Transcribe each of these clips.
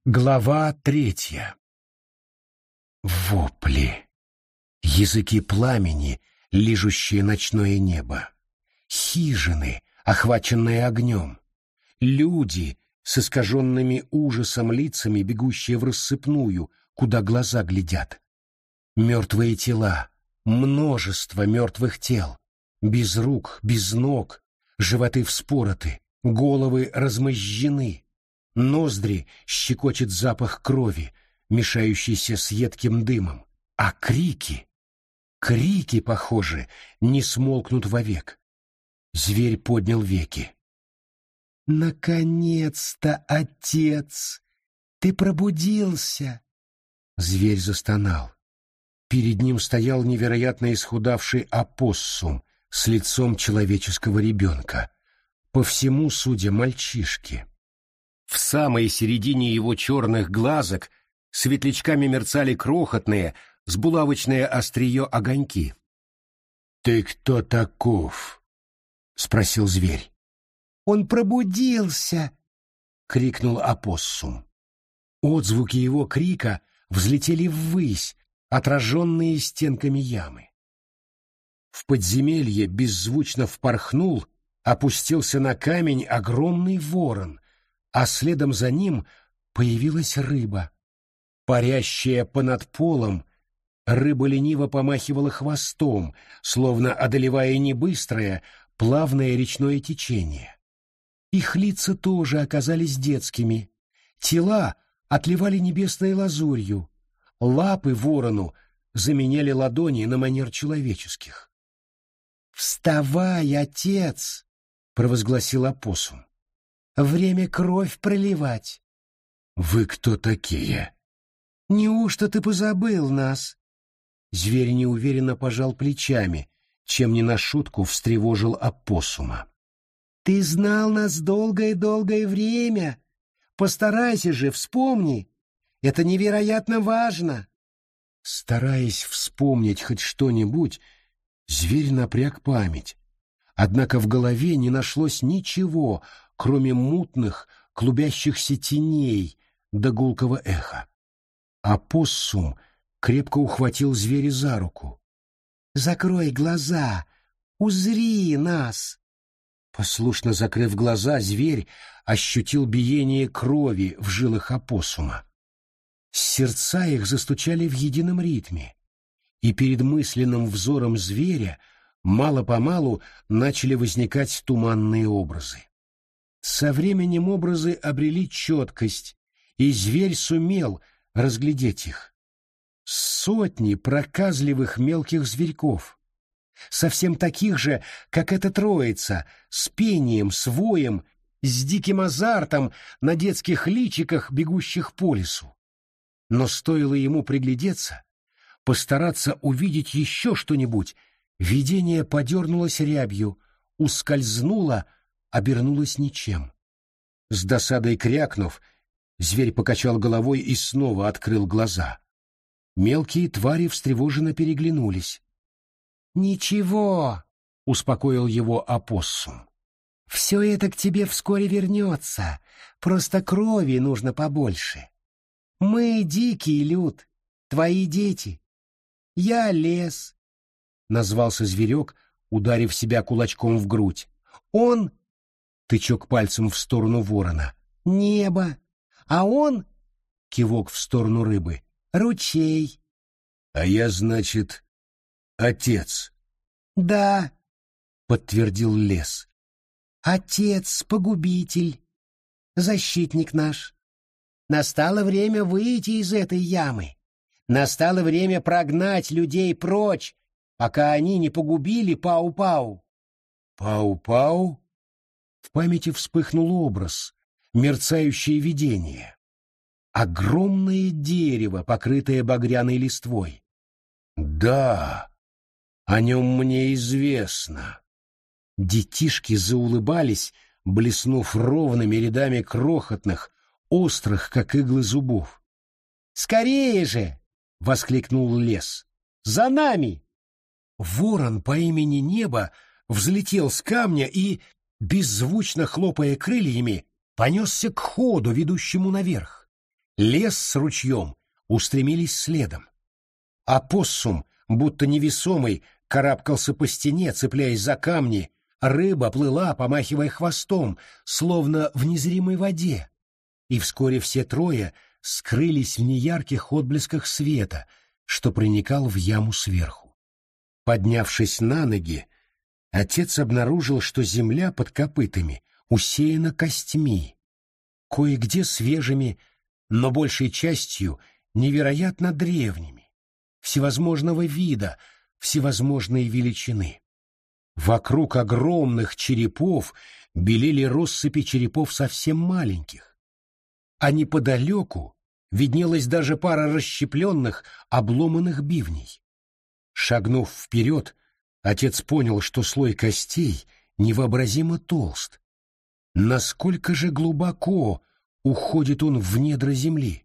Глава 3. Вопли. Языки пламени, лижущие ночное небо. Хижины, охваченные огнем. Люди с искаженными ужасом лицами, бегущие в рассыпную, куда глаза глядят. Мертвые тела, множество мертвых тел. Без рук, без ног, животы вспороты, головы размозжены. Ноздри щекочет запах крови, мешающийся с едким дымом. А крики, похоже, не смолкнут вовек. Зверь поднял веки. «Наконец-то, отец! Ты пробудился!» Зверь застонал. Перед ним стоял невероятно исхудавший опоссум с лицом человеческого ребенка. По всему, судя, мальчишки. В самой середине его черных глазок светлячками мерцали крохотные, с булавочное острие огоньки. «Ты кто таков?» — спросил зверь. «Он пробудился!» — крикнул опоссум. Отзвуки его крика взлетели ввысь, отраженные стенками ямы. В подземелье беззвучно впорхнул, опустился на камень огромный ворон, а следом за ним появилась рыба. Парящая понад полом, рыба лениво помахивала хвостом, словно одолевая небыстрое, плавное речное течение. Их лица тоже оказались детскими. Тела отливали небесной лазурью. Лапы ворону заменяли ладони на манер человеческих. «Вставай, отец!» — провозгласил опоссум. «Время кровь проливать». «Вы кто такие?» «Неужто ты позабыл нас?» Зверь неуверенно пожал плечами, чем не на шутку встревожил опоссума. «Ты знал нас долгое-долгое время. Постарайся же, вспомни. Это невероятно важно». Стараясь вспомнить хоть что-нибудь, зверь напряг память. Однако в голове не нашлось ничего, кроме мутных, клубящихся теней да гулкого эха. Опоссум крепко ухватил зверя за руку. «Закрой глаза! Узри нас!» Послушно закрыв глаза, зверь ощутил биение крови в жилах опоссума. Сердца их застучали в едином ритме, и перед мысленным взором зверя мало-помалу начали возникать туманные образы. Со временем образы обрели четкость, и зверь сумел разглядеть их. Сотни проказливых мелких зверьков, совсем таких же, как эта троица, с пением, с воем, с диким азартом на детских личиках, бегущих по лесу. Но стоило ему приглядеться, постараться увидеть еще что-нибудь, видение подернулось рябью, ускользнуло, обернулось ничем. С досадой крякнув, зверь покачал головой и снова открыл глаза. Мелкие твари встревоженно переглянулись. «Ничего», — успокоил его опоссум. «Все это к тебе вскоре вернется, просто крови нужно побольше. Мы дикий люд, твои дети. Я лес», — назвался зверек, ударив себя кулачком в грудь. «Он...» — тычок пальцем в сторону ворона. «Небо. А он...» — кивок в сторону рыбы. «Ручей». «А я, значит, отец». «Да», — подтвердил лес. «Отец-погубитель, защитник наш. Настало время выйти из этой ямы. Настало время прогнать людей прочь, пока они не погубили Пау-Пау». «Пау-Пау?» В памяти вспыхнул образ, мерцающее видение. Огромное дерево, покрытое багряной листвой. «Да, о нем мне известно». Детишки заулыбались, блеснув ровными рядами крохотных, острых, как иглы, зубов. «Скорее же!» — воскликнул лес. «За нами!» Ворон по имени Небо взлетел с камня и, беззвучно хлопая крыльями, понесся к ходу, ведущему наверх. Лес с ручьем устремились следом. Опоссум, будто невесомый, карабкался по стене, цепляясь за камни, рыба плыла, помахивая хвостом, словно в незримой воде. И вскоре все трое скрылись в неярких отблесках света, что проникал в яму сверху. Поднявшись на ноги, отец обнаружил, что земля под копытами усеяна костьми, кое-где свежими, но большей частью невероятно древними, всевозможного вида, всевозможной величины. Вокруг огромных черепов белели россыпи черепов совсем маленьких, а неподалеку виднелась даже пара расщепленных, обломанных бивней. Шагнув вперед, отец понял, что слой костей невообразимо толст. Насколько же глубоко уходит он в недра земли?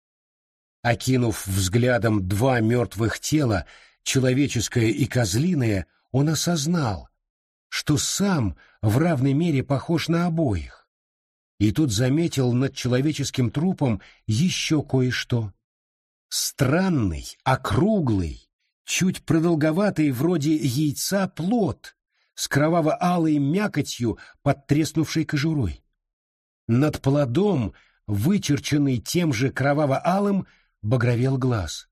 Окинув взглядом два мертвых тела, человеческое и козлиное, он осознал, что сам в равной мере похож на обоих. И тут заметил над человеческим трупом еще кое-что. Странный, округлый, чуть продолговатый вроде яйца плод с кроваво-алой мякотью под треснувшей кожурой. Над плодом, вычерченный тем же кроваво-алым, багровел глаз.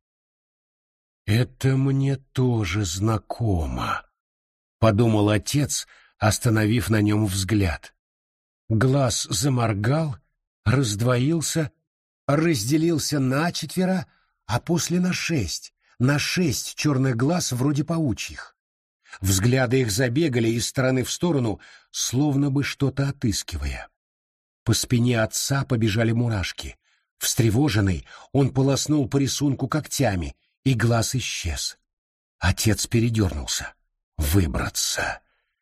«Это мне тоже знакомо», — подумал отец, остановив на нем взгляд. Глаз заморгал, раздвоился, разделился начетверо, а после на 6 черных глаз вроде паучьих. Взгляды их забегали из стороны в сторону, словно бы что-то отыскивая. По спине отца побежали мурашки. Встревоженный, он полоснул по рисунку когтями, и глаз исчез. Отец передернулся. Выбраться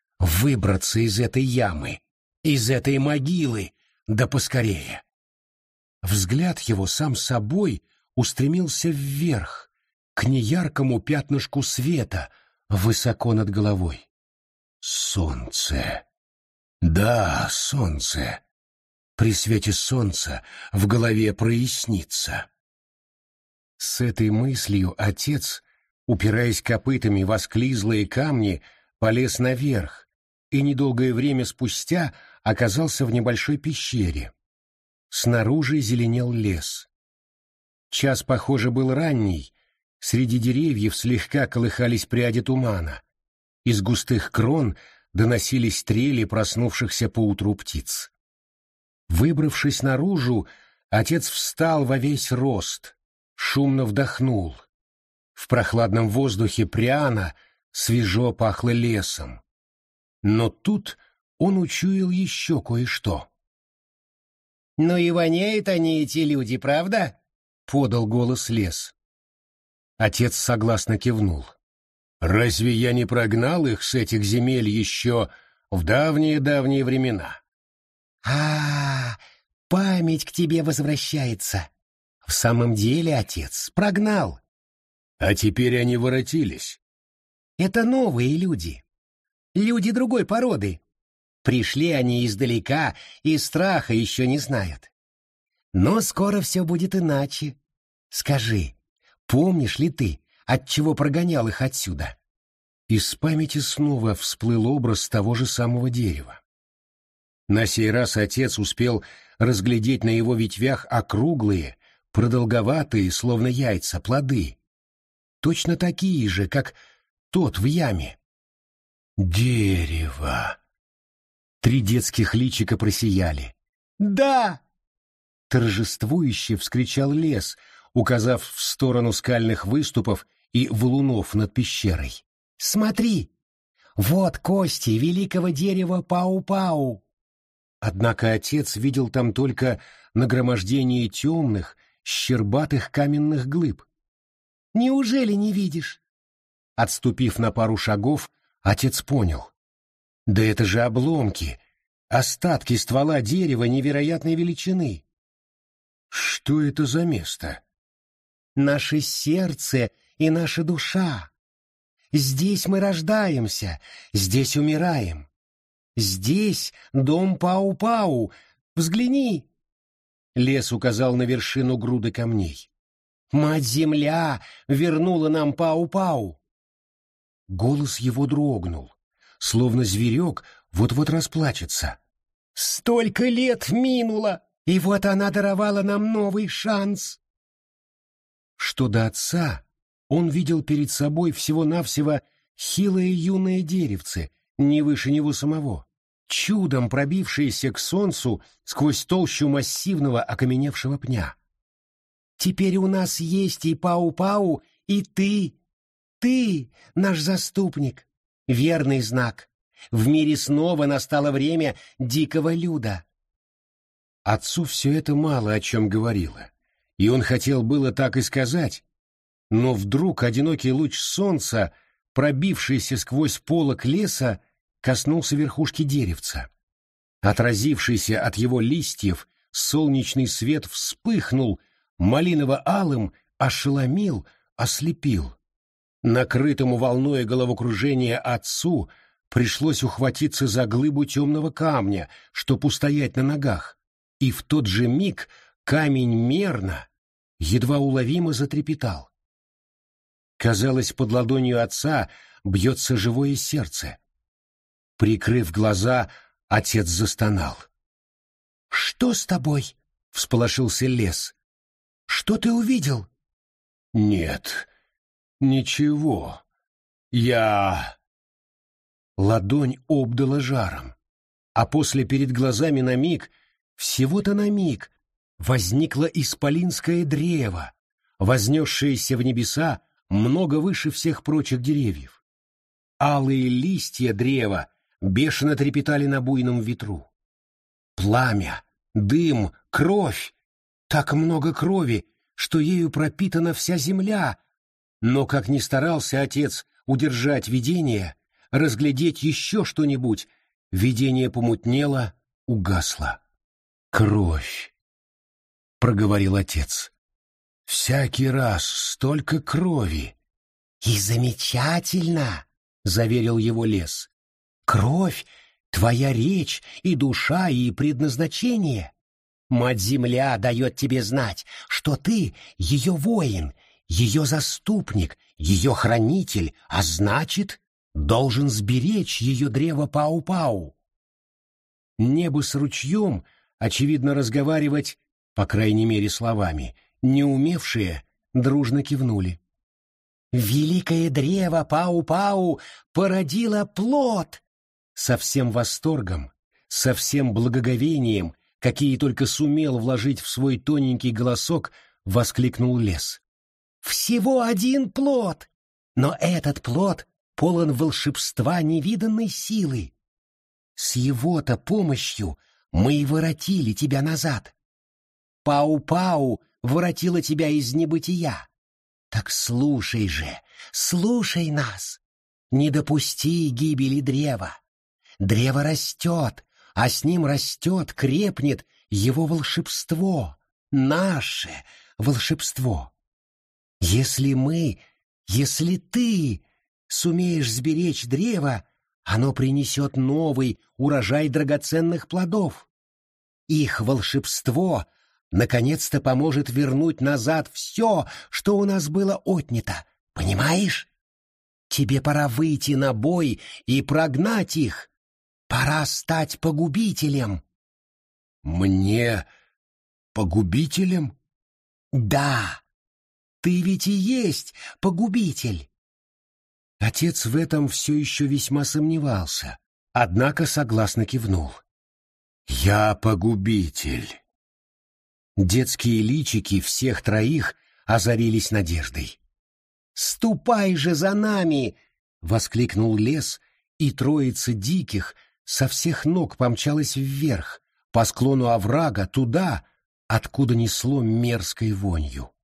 из этой ямы, из этой могилы, да поскорее. Взгляд его сам собой устремился вверх, к неяркому пятнышку света, высоко над головой. Солнце. Да, солнце. При свете солнца в голове прояснится. С этой мыслью отец, упираясь копытами в осклизлые камни, полез наверх и недолгое время спустя оказался в небольшой пещере. Снаружи зеленел лес. Час, похоже, был ранний, среди деревьев слегка колыхались пряди тумана. Из густых крон доносились трели проснувшихся поутру птиц. Выбравшись наружу, отец встал во весь рост, шумно вдохнул. В прохладном воздухе пряно, свежо пахло лесом. Но тут он учуял еще кое-что. «Ну и воняют они, эти люди, правда?» — подал голос лес. Отец согласно кивнул. «Разве я не прогнал их с этих земель еще в давние-давние времена?» Память к тебе возвращается. В самом деле, отец, прогнал. А теперь они воротились. Это новые люди. Люди другой породы. Пришли они издалека и страха еще не знают. Но скоро все будет иначе. Скажи, помнишь ли ты, отчего прогонял их отсюда? Из памяти снова всплыл образ того же самого дерева. На сей раз отец успел разглядеть на его ветвях округлые, продолговатые, словно яйца, плоды. Точно такие же, как тот в яме. «Дерево!» 3 детских личика просияли. «Да!» Торжествующе вскричал лес, указав в сторону скальных выступов и валунов над пещерой. «Смотри! Вот кости великого дерева Пау-Пау!» Однако отец видел там только нагромождение темных, щербатых каменных глыб. «Неужели не видишь?» Отступив на пару шагов, отец понял. Да это же обломки, остатки ствола дерева невероятной величины. Что это за место? Наше сердце и наша душа. Здесь мы рождаемся, здесь умираем. Здесь дом Пау-Пау. Взгляни!» Лес указал на вершину груды камней. «Мать-Земля вернула нам Пау-Пау!» Голос его дрогнул, словно зверек вот-вот расплачется. «Столько лет минуло, и вот она даровала нам новый шанс!» Что до отца, он видел перед собой всего-навсего хилое юное деревце, не выше него самого, чудом пробившееся к солнцу сквозь толщу массивного окаменевшего пня. «Теперь у нас есть и Пау-Пау, и ты. Ты — наш заступник. Верный знак. В мире снова настало время дикого люда». Отцу все это мало о чем говорило, и он хотел было так и сказать, но вдруг одинокий луч солнца, пробившийся сквозь полог леса, коснулся верхушки деревца. Отразившийся от его листьев солнечный свет вспыхнул, малиново-алым, ошеломил, ослепил. Накрытому волной головокружения отцу пришлось ухватиться за глыбу темного камня, чтоб устоять на ногах, и в тот же миг камень мерно, едва уловимо затрепетал. Казалось, под ладонью отца бьется живое сердце. Прикрыв глаза, отец застонал. «Что с тобой?» — всполошился Лес. «Что ты увидел?» «Нет, ничего. Я...» Ладонь обдала жаром, а после перед глазами на миг, всего-то на миг, возникло исполинское древо, вознесшееся в небеса много выше всех прочих деревьев. Алые листья древа бешено трепетали на буйном ветру. Пламя, дым, кровь. Так много крови, что ею пропитана вся земля. Но, как ни старался отец удержать видение, разглядеть еще что-нибудь, видение помутнело, угасло. «Кровь», — проговорил отец. «Всякий раз столько крови». «И замечательно», — заверил его Лес. «Кровь — твоя речь и душа, и предназначение. Мать-Земля дает тебе знать, что ты ее воин, ее заступник, ее хранитель, а значит, должен сберечь ее древо Пау-Пау». Небо с ручьем, очевидно, разговаривать, по крайней мере словами, не умевшие, дружно кивнули. «Великое древо Пау-Пау породило плод!» Со всем восторгом, со всем благоговением, какие только сумел вложить в свой тоненький голосок, воскликнул Лес. «Всего один плод! Но этот плод полон волшебства невиданной силы. С его-то помощью мы и воротили тебя назад. Пау-Пау воротила тебя из небытия. Так слушай же, слушай нас. Не допусти гибели древа. Древо растет, а с ним растет, крепнет его волшебство, наше волшебство. Если ты сумеешь сберечь древо, оно принесет новый урожай драгоценных плодов. Их волшебство наконец-то поможет вернуть назад все, что у нас было отнято. Понимаешь? Тебе пора выйти на бой и прогнать их. Пора стать погубителем». «Мне погубителем?» «Да, ты ведь и есть погубитель». Отец в этом все еще весьма сомневался, однако согласно кивнул. «Я погубитель». Детские личики всех троих озарились надеждой. «Ступай же за нами!» — воскликнул Лес, и троица диких со всех ног помчалась вверх, по склону оврага, туда, откуда несло мерзкой вонью.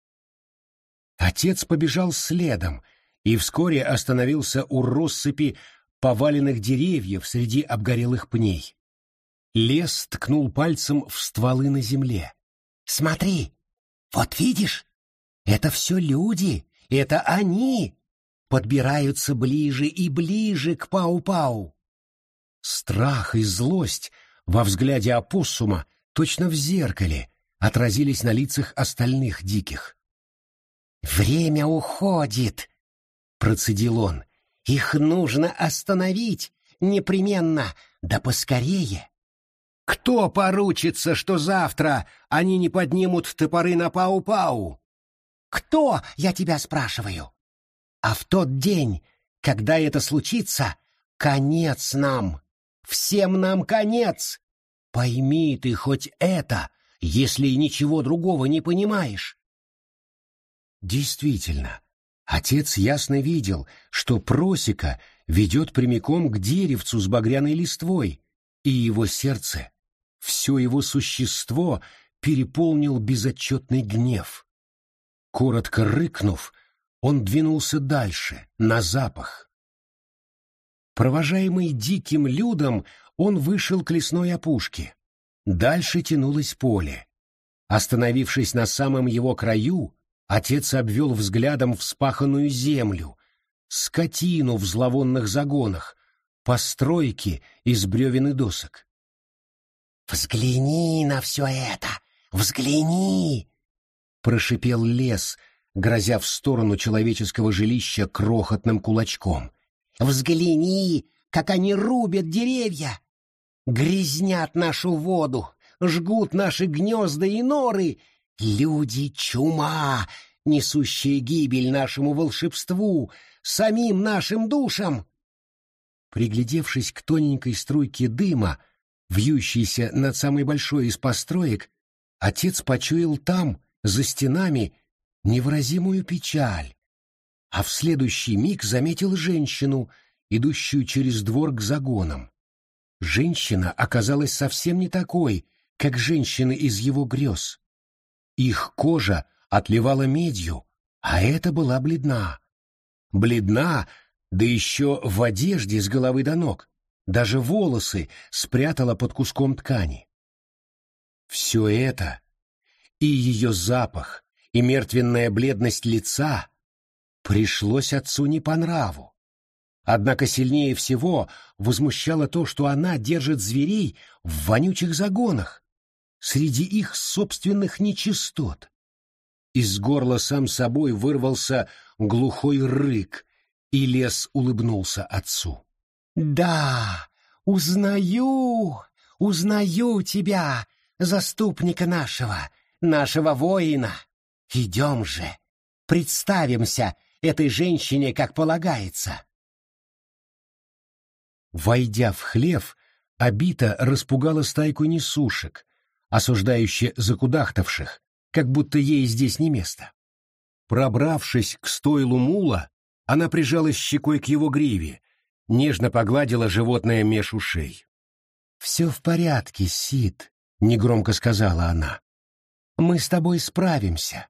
Отец побежал следом и вскоре остановился у россыпи поваленных деревьев среди обгорелых пней. Лес ткнул пальцем в стволы на земле. «Смотри, вот видишь, это все люди, это они подбираются ближе и ближе к Пау-Пау». Страх и злость во взгляде опоссума, точно в зеркале, отразились на лицах остальных диких. «Время уходит», — процедил он. «Их нужно остановить, непременно, да поскорее». «Кто поручится, что завтра они не поднимут топоры на Пау-Пау?» «Кто, я тебя спрашиваю? А в тот день, когда это случится, конец нам, всем нам конец. Пойми ты хоть это, если ничего другого не понимаешь». Действительно, отец ясно видел, что просека ведет прямиком к деревцу с багряной листвой, и его сердце, все его существо переполнил безотчетный гнев. Коротко рыкнув, он двинулся дальше, на запах. Провожаемый диким людом, он вышел к лесной опушке. Дальше тянулось поле. Остановившись на самом его краю, отец обвел взглядом вспаханную землю, скотину в зловонных загонах, постройки из бревен и досок. «Взгляни на все это! Взгляни!» — прошипел лес, грозя в сторону человеческого жилища крохотным кулачком. «Взгляни, как они рубят деревья! Грязнят нашу воду, жгут наши гнезда и норы! Люди — чума, несущие гибель нашему волшебству, самим нашим душам!» Приглядевшись к тоненькой струйке дыма, вьющейся над самой большой из построек, отец почуял там, за стенами, невыразимую печаль, а в следующий миг заметил женщину, идущую через двор к загонам. Женщина оказалась совсем не такой, как женщины из его грез. Их кожа отливала медью, а эта была бледна. Бледна, да еще в одежде с головы до ног, даже волосы спрятала под куском ткани. Все это, и ее запах, и мертвенная бледность лица, пришлось отцу не по нраву. Однако сильнее всего возмущало то, что она держит зверей в вонючих загонах, среди их собственных нечистот. Из горла сам собой вырвался глухой рык, и лес улыбнулся отцу. «Да, узнаю тебя, заступника нашего воина. Идем же, представимся этой женщине, как полагается». Войдя в хлев, Обита распугала стайку несушек, осуждающе закудахтавших, как будто ей здесь не место. Пробравшись к стойлу мула, она прижалась щекой к его гриве, нежно погладила животное меж ушей. «Все в порядке, Сид», — негромко сказала она. «Мы с тобой справимся.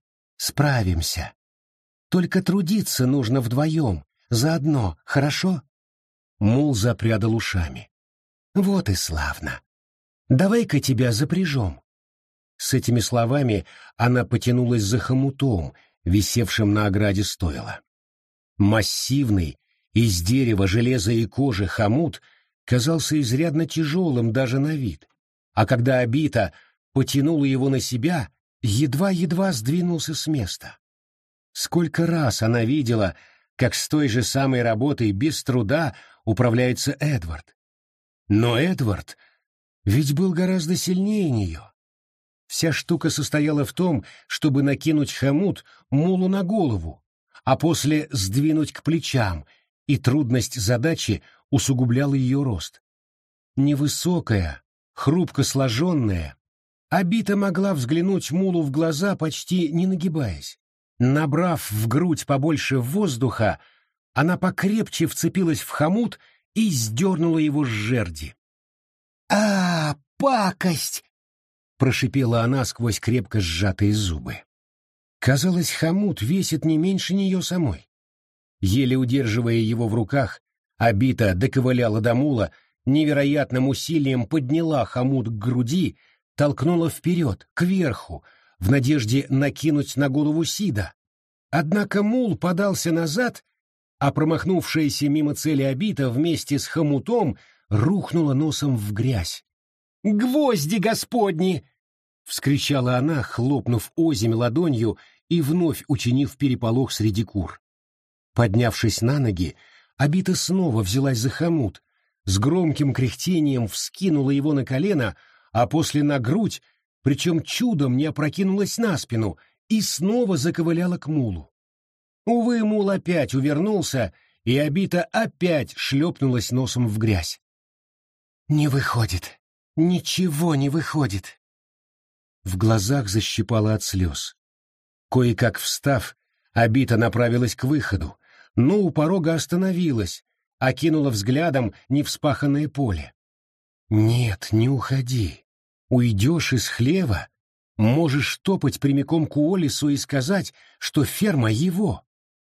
Только трудиться нужно вдвоем, заодно, хорошо?» Мул запрядал ушами. «Вот и славно. Давай-ка тебя запряжем». С этими словами она потянулась за хомутом, висевшим на ограде стойла. Массивный, из дерева, железа и кожи хомут казался изрядно тяжелым даже на вид, а когда Обита потянула его на себя, едва-едва сдвинулся с места. Сколько раз она видела, как с той же самой работой без труда управляется Эдвард. Но Эдвард ведь был гораздо сильнее нее. Вся штука состояла в том, чтобы накинуть хомут мулу на голову, а после сдвинуть к плечам, и трудность задачи усугубляла ее рост. Невысокая, хрупко сложенная, Обита могла взглянуть мулу в глаза, почти не нагибаясь. Набрав в грудь побольше воздуха, она покрепче вцепилась в хомут и сдернула его с жерди. «А, пакость!» — прошипела она сквозь крепко сжатые зубы. Казалось, хомут весит не меньше нее самой. Еле удерживая его в руках, Обита доковыляла до мула, невероятным усилием подняла хомут к груди, толкнула вперед, кверху, в надежде накинуть на голову Сида. Однако мул подался назад, а промахнувшаяся мимо цели Обита вместе с хомутом рухнула носом в грязь. «Гвозди господни!» — вскричала она, хлопнув озимь ладонью и вновь учинив переполох среди кур. Поднявшись на ноги, Абита снова взялась за хомут, с громким кряхтением вскинула его на колено, а после на грудь, причем чудом не опрокинулась на спину, и снова заковыляла к мулу. Увы, мул опять увернулся, и Абита опять шлепнулась носом в грязь. «Не выходит, ничего не выходит». В глазах защипала от слез. Кое-как встав, Абита направилась к выходу, но у порога остановилась, окинула взглядом невспаханное поле. «Нет, не уходи. Уйдешь из хлева, можешь топать прямиком к Уоллесу и сказать, что ферма его».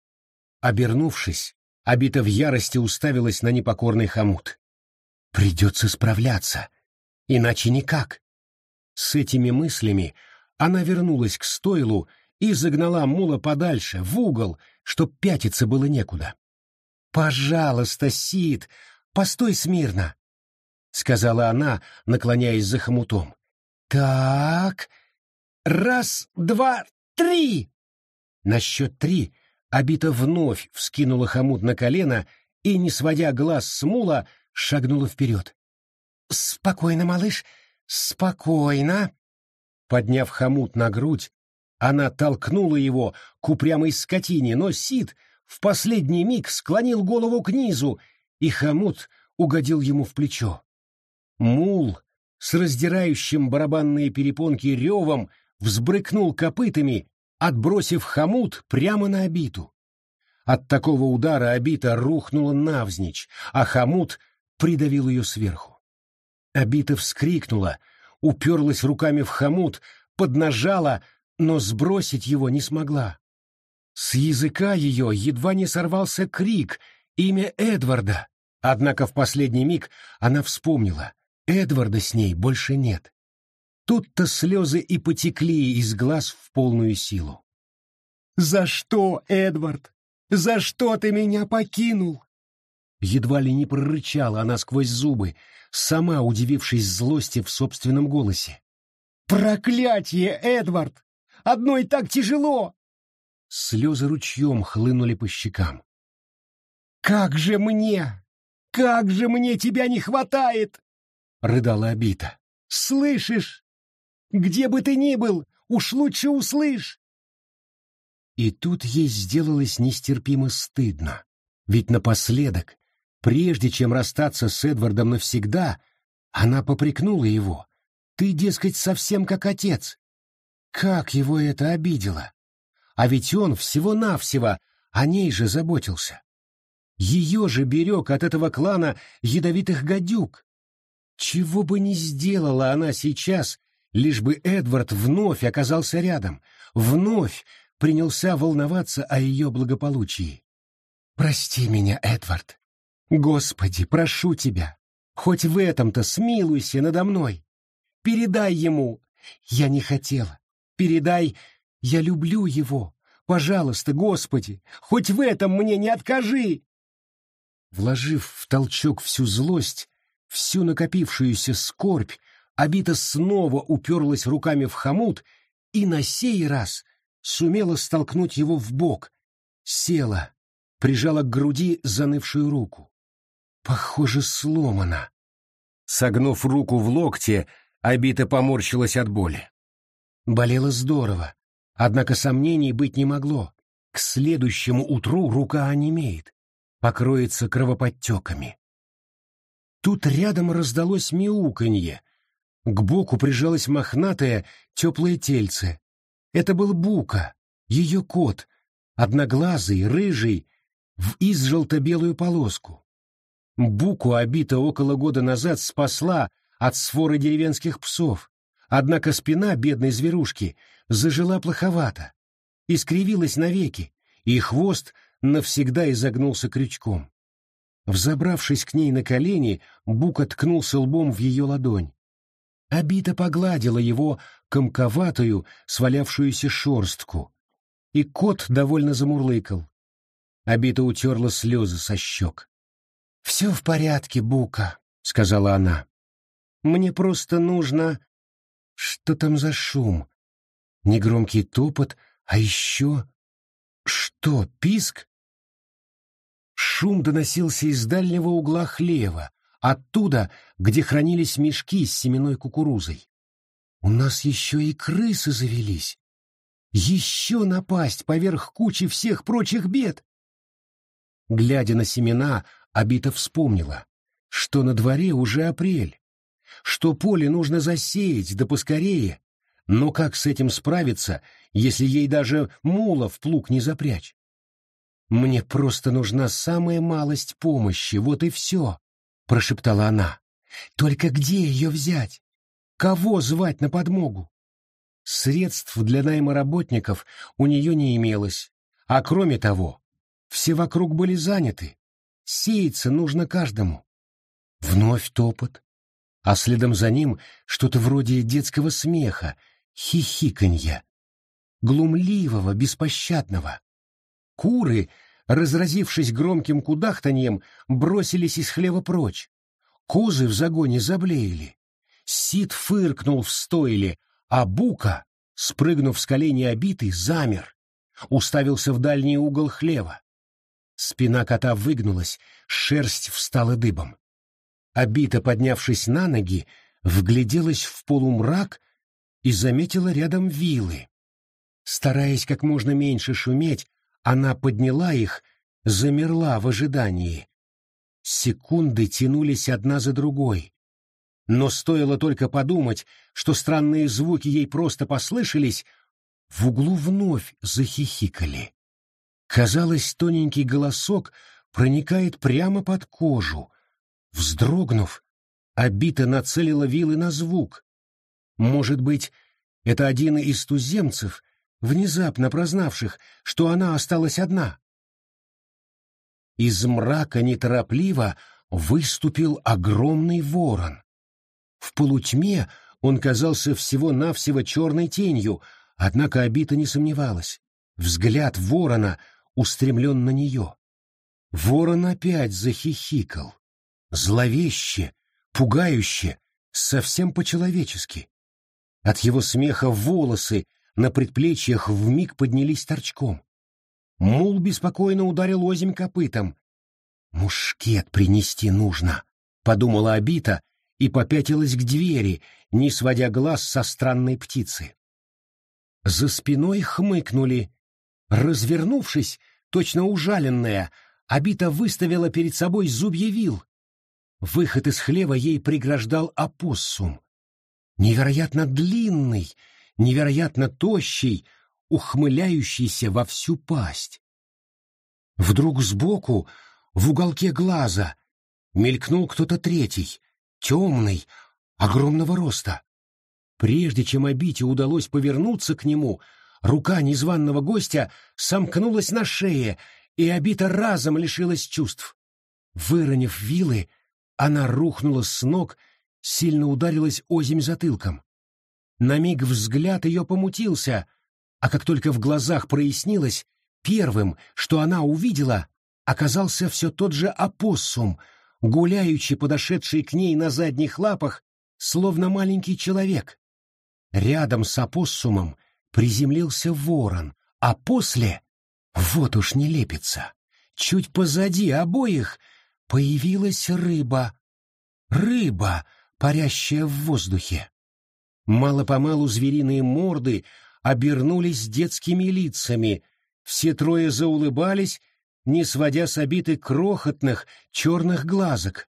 Обернувшись, Абита в ярости уставилась на непокорный хомут. «Придется справляться, иначе никак». С этими мыслями она вернулась к стойлу и загнала мула подальше, в угол, чтоб пятиться было некуда. «Пожалуйста, Сид, постой смирно», — сказала она, наклоняясь за хомутом. «Так, раз, два, три!» На счет 3 Абита вновь вскинула хомут на колено и, не сводя глаз с мула, шагнула вперед. «Спокойно, малыш, спокойно!» Подняв хомут на грудь, она толкнула его к упрямой скотине, но Сид в последний миг склонил голову к низу, и хомут угодил ему в плечо. Мул с раздирающим барабанные перепонки ревом взбрыкнул копытами, отбросив хомут прямо на Абиту. От такого удара Абита рухнула навзничь, а хомут придавил ее сверху. Абита вскрикнула, уперлась руками в хомут, поднажала, но сбросить его не смогла. С языка ее едва не сорвался крик, имя Эдварда, однако в последний миг она вспомнила, Эдварда с ней больше нет. Тут-то слезы и потекли из глаз в полную силу. «За что, Эдвард? За что ты меня покинул?» Едва ли не прорычала она сквозь зубы, сама удивившись злости в собственном голосе. «Проклятье, Эдвард! Одной так тяжело!» Слезы ручьем хлынули по щекам. Как же мне тебя не хватает!» — рыдала Абита. «Слышишь? Где бы ты ни был, уж лучше услышь!» И тут ей сделалось нестерпимо стыдно, ведь напоследок, прежде чем расстаться с Эдвардом навсегда, она попрекнула его. «Ты, дескать, совсем как отец». Как его это обидело! А ведь он всего-навсего о ней же заботился. Ее же берег от этого клана ядовитых гадюк. Чего бы ни сделала она сейчас, лишь бы Эдвард вновь оказался рядом, вновь принялся волноваться о ее благополучии. «Прости меня, Эдвард. Господи, прошу тебя, хоть в этом-то смилуйся надо мной. Передай ему, я не хотела. Передай, я люблю его. Пожалуйста, Господи, хоть в этом мне не откажи!» Вложив в толчок всю злость, всю накопившуюся скорбь, Абита снова уперлась руками в хомут и на сей раз сумела столкнуть его в бок, села, прижала к груди занывшую руку. Похоже, сломана. Согнув руку в локте, Абита поморщилась от боли. Болело здорово, однако сомнений быть не могло. К следующему утру рука онемеет, покроется кровоподтеками. Тут рядом раздалось мяуканье. К боку прижалось мохнатое, теплое тельце. Это был Бука, ее кот, одноглазый, рыжий, в изжелто-белую полоску. Буку Абита около года назад спасла от своры деревенских псов, однако спина бедной зверушки зажила плоховато, искривилась навеки, и хвост навсегда изогнулся крючком. Взобравшись к ней на колени, Бука ткнулся лбом в ее ладонь. Абита погладила его комковатую, свалявшуюся шерстку, и кот довольно замурлыкал. Абита утерла слезы со щек. «Все в порядке, Бука», — сказала она. «Мне просто нужно...» Что там за шум? Негромкий топот, а еще... Что, писк? Шум доносился из дальнего угла хлева, оттуда, где хранились мешки с семенной кукурузой. У нас еще и крысы завелись. Еще напасть поверх кучи всех прочих бед. Глядя на семена, Обита вспомнила, что на дворе уже апрель, что поле нужно засеять, да поскорее, но как с этим справиться, если ей даже мула в плуг не запрячь? «Мне просто нужна самая малость помощи, вот и все», — прошептала она. «Только где ее взять? Кого звать на подмогу?» Средств для найма работников у нее не имелось, а кроме того, все вокруг были заняты. Сеяться нужно каждому. Вновь топот, а следом за ним что-то вроде детского смеха, хихиканья, глумливого, беспощадного. Куры, разразившись громким кудахтаньем, бросились из хлева прочь. Козы в загоне заблеяли. Сид фыркнул в стойле, а Бука, спрыгнув с коленей Обиты, замер, уставился в дальний угол хлева. Спина кота выгнулась, шерсть встала дыбом. Обита, поднявшись на ноги, вгляделась в полумрак и заметила рядом вилы. Стараясь как можно меньше шуметь, она подняла их, замерла в ожидании. Секунды тянулись одна за другой. Но стоило только подумать, что странные звуки ей просто послышались, в углу вновь захихикали. Казалось, тоненький голосок проникает прямо под кожу. Вздрогнув, Обита нацелила вилы на звук. Может быть, это один из туземцев, внезапно прознавших, что она осталась одна. Из мрака неторопливо выступил огромный ворон. В полутьме он казался всего-навсего черной тенью, однако Обита не сомневалась. Взгляд ворона устремлен на нее. Ворон опять захихикал. Зловеще, пугающе, совсем по-человечески. От его смеха волосы на предплечьях вмиг поднялись торчком. Мул беспокойно ударил озимь копытом. «Мушкет принести нужно», — подумала Обита и попятилась к двери, не сводя глаз со странной птицы. За спиной хмыкнули. Развернувшись, точно ужаленная, Обита выставила перед собой зубья вил. Выход из хлева ей преграждал опоссум. Невероятно длинный, невероятно тощий, ухмыляющийся во всю пасть. Вдруг сбоку, в уголке глаза, мелькнул кто-то третий, темный, огромного роста. Прежде чем Обите удалось повернуться к нему, рука незваного гостя сомкнулась на шее, и Обита разом лишилась чувств. Выронив вилы, она рухнула с ног, сильно ударилась озимь затылком. На миг взгляд ее помутился, а как только в глазах прояснилось, первым, что она увидела, оказался все тот же опоссум, гуляючи подошедший к ней на задних лапах, словно маленький человек. Рядом с опоссумом приземлился ворон, а после, вот уж не лепится, чуть позади обоих появилась рыба. Рыба, парящая в воздухе. Мало-помалу звериные морды обернулись детскими лицами, все трое заулыбались, не сводя с Обиты крохотных черных глазок.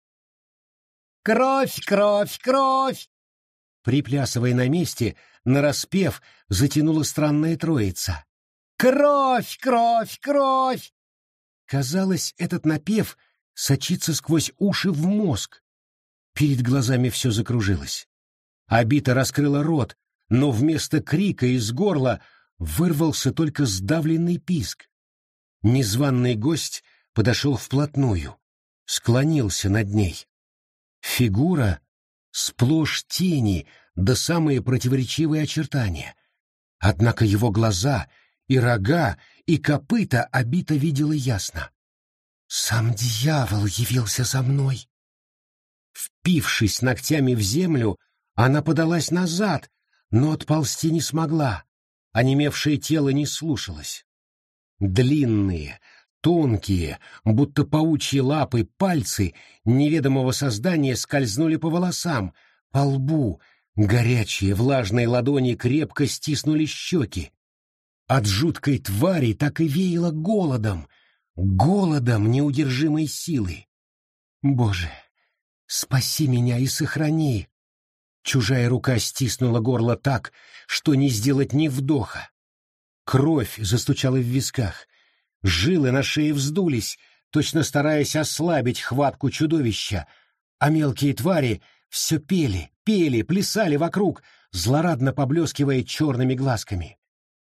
«Кровь, кровь, кровь!» Приплясывая на месте, нараспев, затянула странная троица. «Кровь, кровь, кровь!» Казалось, этот напев сочится сквозь уши в мозг. Перед глазами все закружилось. Обита раскрыла рот, но вместо крика из горла вырвался только сдавленный писк. Незваный гость подошел вплотную, склонился над ней. Фигура сплошь тени да самые противоречивые очертания. Однако его глаза и рога и копыта Обита видела ясно. «Сам дьявол явился за мной!» Впившись ногтями в землю, она подалась назад, но отползти не смогла, онемевшее тело не слушалось. Длинные, тонкие, будто паучьи лапы, пальцы неведомого создания скользнули по волосам, по лбу, горячие влажные ладони крепко стиснули щеки. От жуткой твари так и веяло голодом, голодом неудержимой силы. «Боже, спаси меня и сохрани!» Чужая рука стиснула горло так, что не сделать ни вдоха. Кровь застучала в висках, жилы на шее вздулись, точно стараясь ослабить хватку чудовища, а мелкие твари все пели, плясали вокруг, злорадно поблескивая черными глазками.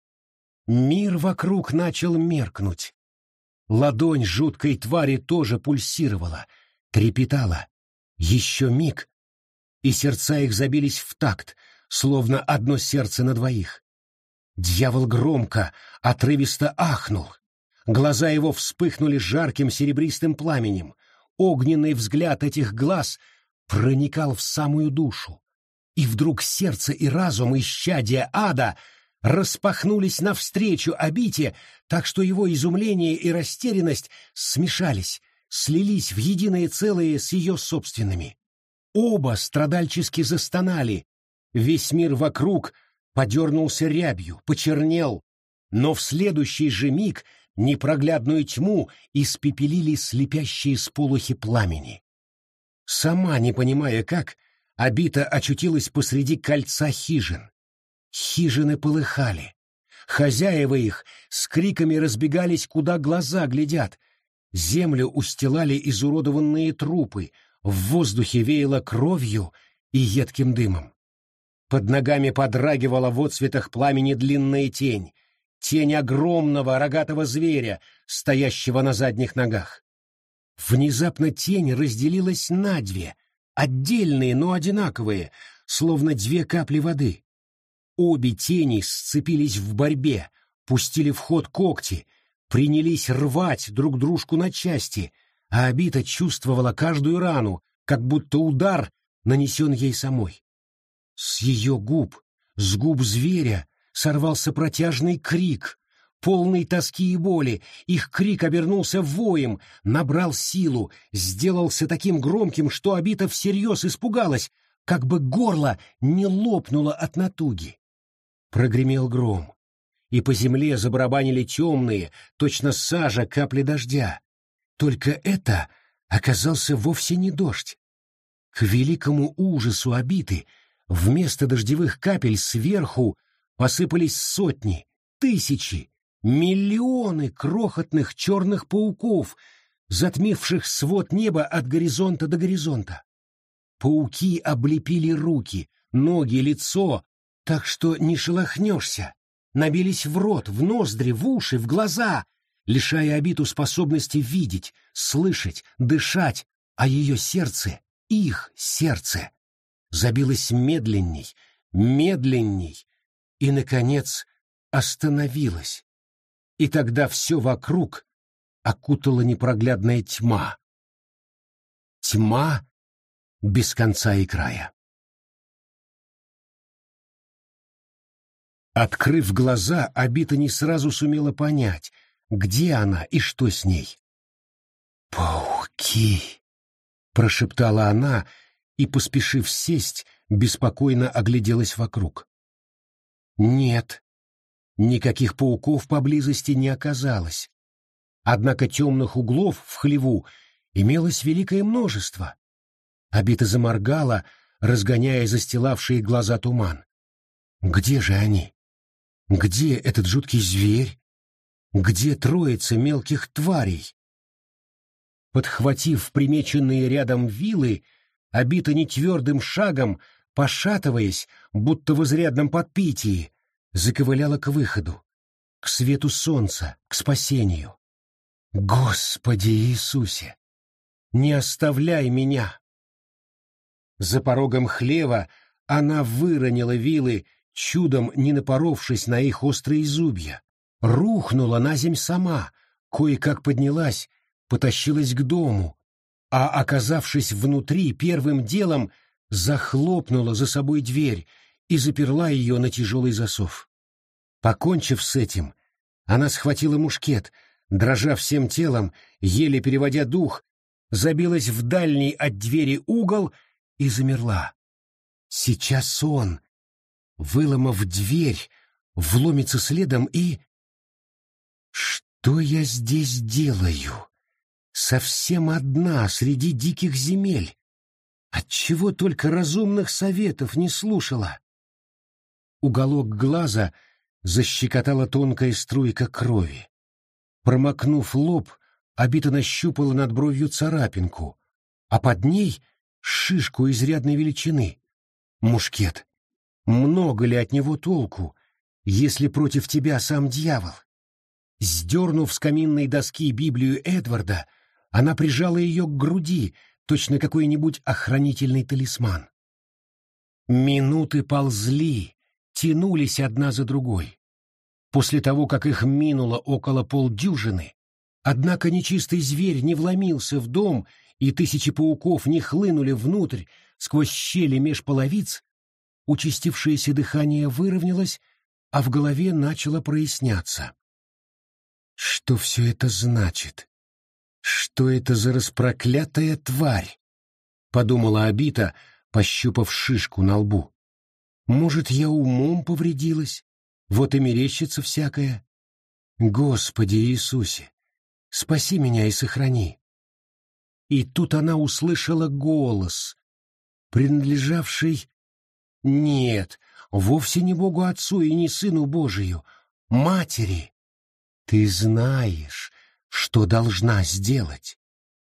Мир вокруг начал меркнуть. Ладонь жуткой твари тоже пульсировала, трепетала. Еще миг, и сердца их забились в такт, словно одно сердце на двоих. Дьявол громко, отрывисто ахнул. Глаза его вспыхнули жарким серебристым пламенем. Огненный взгляд этих глаз проникал в самую душу. И вдруг сердце и разум исчадия ада распахнулись навстречу обите, так что его изумление и растерянность смешались, слились в единое целое с ее собственными. Оба страдальчески застонали. Весь мир вокруг подернулся рябью, почернел, но в следующий же миг непроглядную тьму испепелили слепящие сполохи пламени. Сама не понимая как, обита очутилась посреди кольца хижин. Хижины полыхали. Хозяева их с криками разбегались, куда глаза глядят. Землю устилали изуродованные трупы, в воздухе веяло кровью и едким дымом. Под ногами подрагивала в отсветах пламени длинная тень, тень огромного рогатого зверя, стоящего на задних ногах. Внезапно тень разделилась на две, отдельные, но одинаковые, словно две капли воды. Обе тени сцепились в борьбе, пустили в ход когти, принялись рвать друг дружку на части, а обита чувствовала каждую рану, как будто удар нанесен ей самой. С ее губ, с губ зверя, сорвался протяжный крик, полный тоски и боли. Их крик обернулся воем, набрал силу, сделался таким громким, что обита всерьез испугалась, как бы горло не лопнуло от натуги. Прогремел гром, и по земле забарабанили темные, точно сажа, капли дождя. Только это оказался вовсе не дождь. К великому ужасу обиты вместо дождевых капель сверху посыпались сотни, тысячи, миллионы крохотных черных пауков, затмивших свод неба от горизонта до горизонта. Пауки облепили руки, ноги, лицо, так что не шелохнешься, набились в рот, в ноздри, в уши, в глаза, лишая обиту способности видеть, слышать, дышать, а ее сердце, их сердце, забилось медленней, медленней и, наконец, остановилось. И тогда все вокруг окутала непроглядная тьма. Тьма без конца и края. Открыв глаза, обита не сразу сумела понять, где она и что с ней. «Пауки!» — прошептала она и, поспешив сесть, беспокойно огляделась вокруг. Нет, никаких пауков поблизости не оказалось. Однако темных углов в хлеву имелось великое множество. Обита заморгала, разгоняя застилавшие глаза туман. Где же они? Где этот жуткий зверь? Где троица мелких тварей? Подхватив примеченные рядом вилы, обита нетвердым шагом, пошатываясь, будто в изрядном подпитии, заковыляла к выходу, к свету солнца, к спасению. Господи Иисусе, не оставляй меня! За порогом хлева она выронила вилы, чудом не напоровшись на их острые зубья, рухнула на земь сама, кое-как поднялась, потащилась к дому, а, оказавшись внутри, первым делом захлопнула за собой дверь и заперла ее на тяжелый засов. Покончив с этим, она схватила мушкет, дрожа всем телом, еле переводя дух, забилась в дальний от двери угол и замерла. Сейчас он, выломав дверь, вломится следом и... Что я здесь делаю? Совсем одна среди диких земель. Отчего только разумных советов не слушала? Уголок глаза защекотала тонкая струйка крови. Промокнув лоб, Обита нащупала над бровью царапинку, а под ней шишку изрядной величины. Мушкет. Много ли от него толку, если против тебя сам дьявол? Сдернув с каминной доски Библию Эдварда, она прижала ее к груди, точно какой-нибудь охранительный талисман. Минуты ползли, тянулись одна за другой. После того, как их минуло около полдюжины, однако нечистый зверь не вломился в дом, и тысячи пауков не хлынули внутрь сквозь щели меж половиц, участившееся дыхание выровнялось, а в голове начало проясняться. Что все это значит? Что это за распроклятая тварь? Подумала Обита, пощупав шишку на лбу. Может, я умом повредилась? Вот и мерещится всякое. Господи Иисусе, спаси меня и сохрани. И тут она услышала голос, принадлежавший... Нет, вовсе не Богу Отцу и не Сыну Божию, Матери. Ты знаешь, что должна сделать.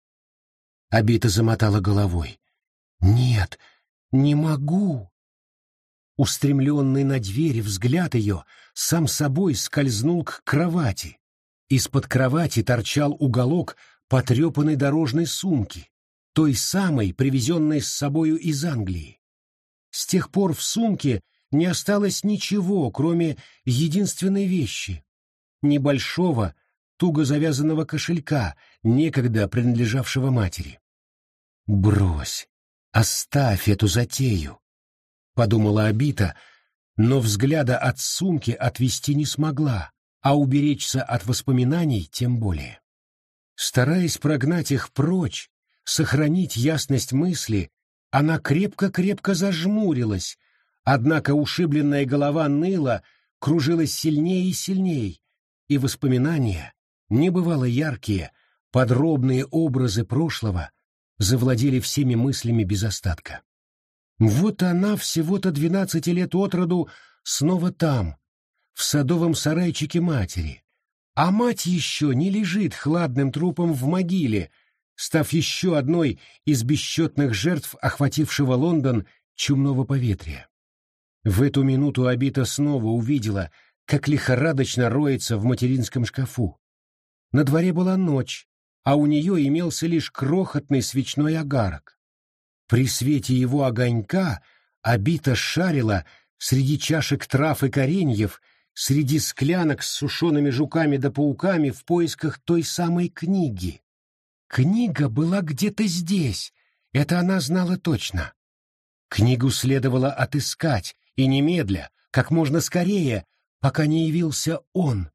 Обита замотала головой. Нет, не могу. Устремленный на дверь взгляд ее сам собой скользнул к кровати. Из-под кровати торчал уголок потрепанной дорожной сумки, той самой, привезенной с собою из Англии. С тех пор в сумке не осталось ничего, кроме единственной вещи — небольшого, туго завязанного кошелька, некогда принадлежавшего матери. «Брось, оставь эту затею», — подумала Обита, но взгляда от сумки отвести не смогла, а уберечься от воспоминаний тем более. Стараясь прогнать их прочь, сохранить ясность мысли, она крепко-крепко зажмурилась, однако ушибленная голова ныла, кружилась сильнее и сильнее, и воспоминания, небывало яркие, подробные образы прошлого, завладели всеми мыслями без остатка. Вот она всего-то 12 лет от роду снова там, в садовом сарайчике матери, а мать еще не лежит хладным трупом в могиле, став еще одной из бесчетных жертв охватившего Лондон чумного поветрия. В эту минуту Обита снова увидела, как лихорадочно роется в материнском шкафу. На дворе была ночь, а у нее имелся лишь крохотный свечной огарок. При свете его огонька Обита шарила среди чашек трав и кореньев, среди склянок с сушеными жуками да пауками в поисках той самой книги. Книга была где-то здесь, это она знала точно. Книгу следовало отыскать, и немедля, как можно скорее, пока не явился он.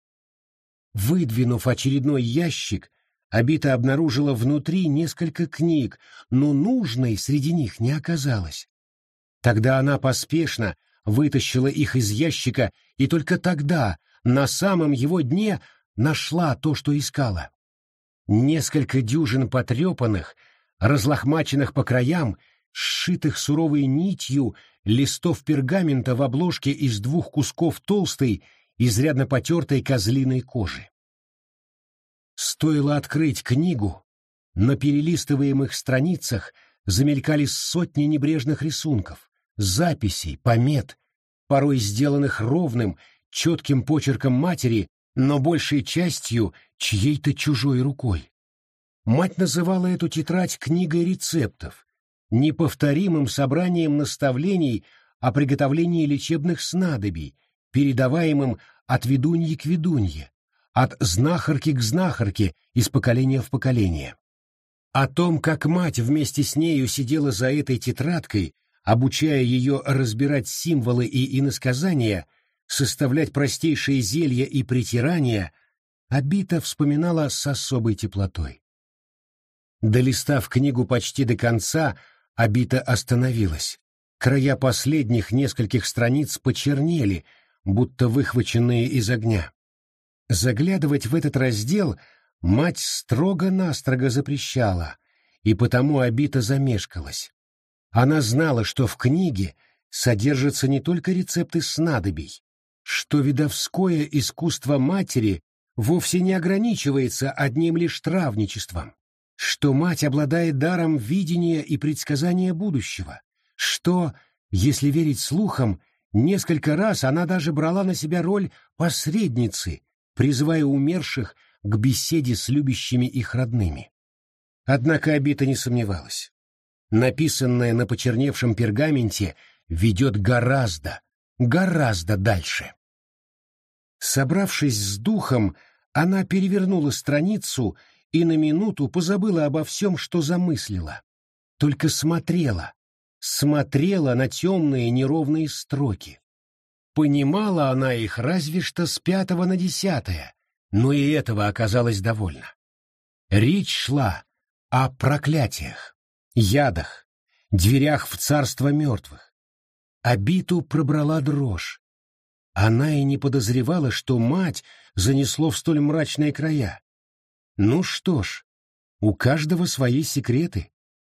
Выдвинув очередной ящик, Обита обнаружила внутри несколько книг, но нужной среди них не оказалось. Тогда она поспешно вытащила их из ящика и только тогда, на самом его дне, нашла то, что искала. Несколько дюжин потрепанных, разлохмаченных по краям, сшитых суровой нитью листов пергамента в обложке из 2 кусков толстой, изрядно потертой козлиной кожи. Стоило открыть книгу, на перелистываемых страницах замелькали сотни небрежных рисунков, записей, помет, порой сделанных ровным, четким почерком матери, но большей частью чьей-то чужой рукой. Мать называла эту тетрадь книгой рецептов, неповторимым собранием наставлений о приготовлении лечебных снадобий, передаваемым от ведуньи к ведунье, от знахарки к знахарке из поколения в поколение. О том, как мать вместе с нею сидела за этой тетрадкой, обучая ее разбирать символы и иносказания, составлять простейшие зелья и притирания, Абита вспоминала с особой теплотой. Долистав книгу почти до конца, Абита остановилась. Края последних нескольких страниц почернели, будто выхваченные из огня. Заглядывать в этот раздел мать строго-настрого запрещала, и потому Абита замешкалась. Она знала, что в книге содержатся не только рецепты снадобий, что ведовское искусство матери вовсе не ограничивается одним лишь травничеством, что мать обладает даром видения и предсказания будущего, что, если верить слухам, несколько раз она даже брала на себя роль посредницы, призывая умерших к беседе с любящими их родными. Однако Абита не сомневалась. Написанное на почерневшем пергаменте ведет гораздо дальше. Собравшись с духом, она перевернула страницу и на минуту позабыла обо всем, что замыслила. Только смотрела на темные неровные строки. Понимала она их разве что с 5 на 10, но и этого оказалось довольно. Речь шла о проклятиях, ядах, дверях в царство мертвых. Абиту пробрала дрожь. Она и не подозревала, что мать занесло в столь мрачные края. Ну что ж, у каждого свои секреты.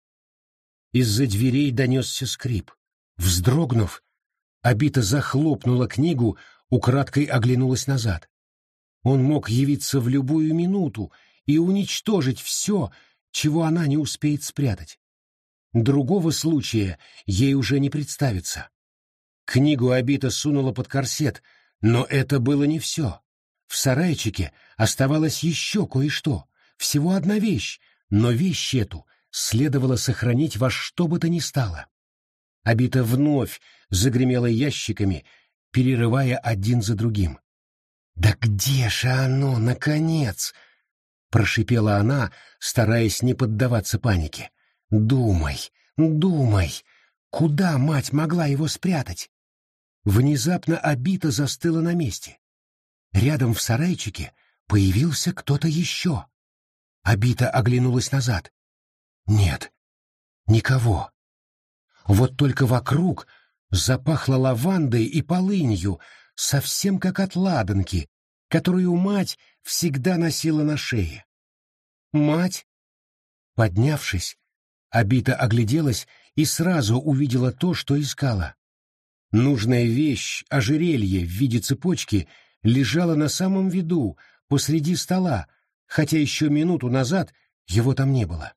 Из-за дверей донесся скрип. Вздрогнув, Абита захлопнула книгу, украдкой оглянулась назад. Он мог явиться в любую минуту и уничтожить все, чего она не успеет спрятать. Другого случая ей уже не представится. Книгу Абита сунула под корсет, но это было не все. В сарайчике оставалось еще кое-что, всего одна вещь, но вещь эту следовало сохранить во что бы то ни стало. Абита вновь загремела ящиками, перерывая один за другим. «Да где же оно, наконец?» — прошипела она, стараясь не поддаваться панике. «Думай, думай, куда мать могла его спрятать?» Внезапно Абита застыла на месте. Рядом в сарайчике появился кто-то еще. Абита оглянулась назад. Нет, никого. Вот только вокруг запахло лавандой и полынью, совсем как от ладанки, которую мать всегда носила на шее. «Мать?» Поднявшись, Абита огляделась и сразу увидела то, что искала. Нужная вещь, ожерелье в виде цепочки, лежала на самом виду, посреди стола, хотя еще минуту назад его там не было.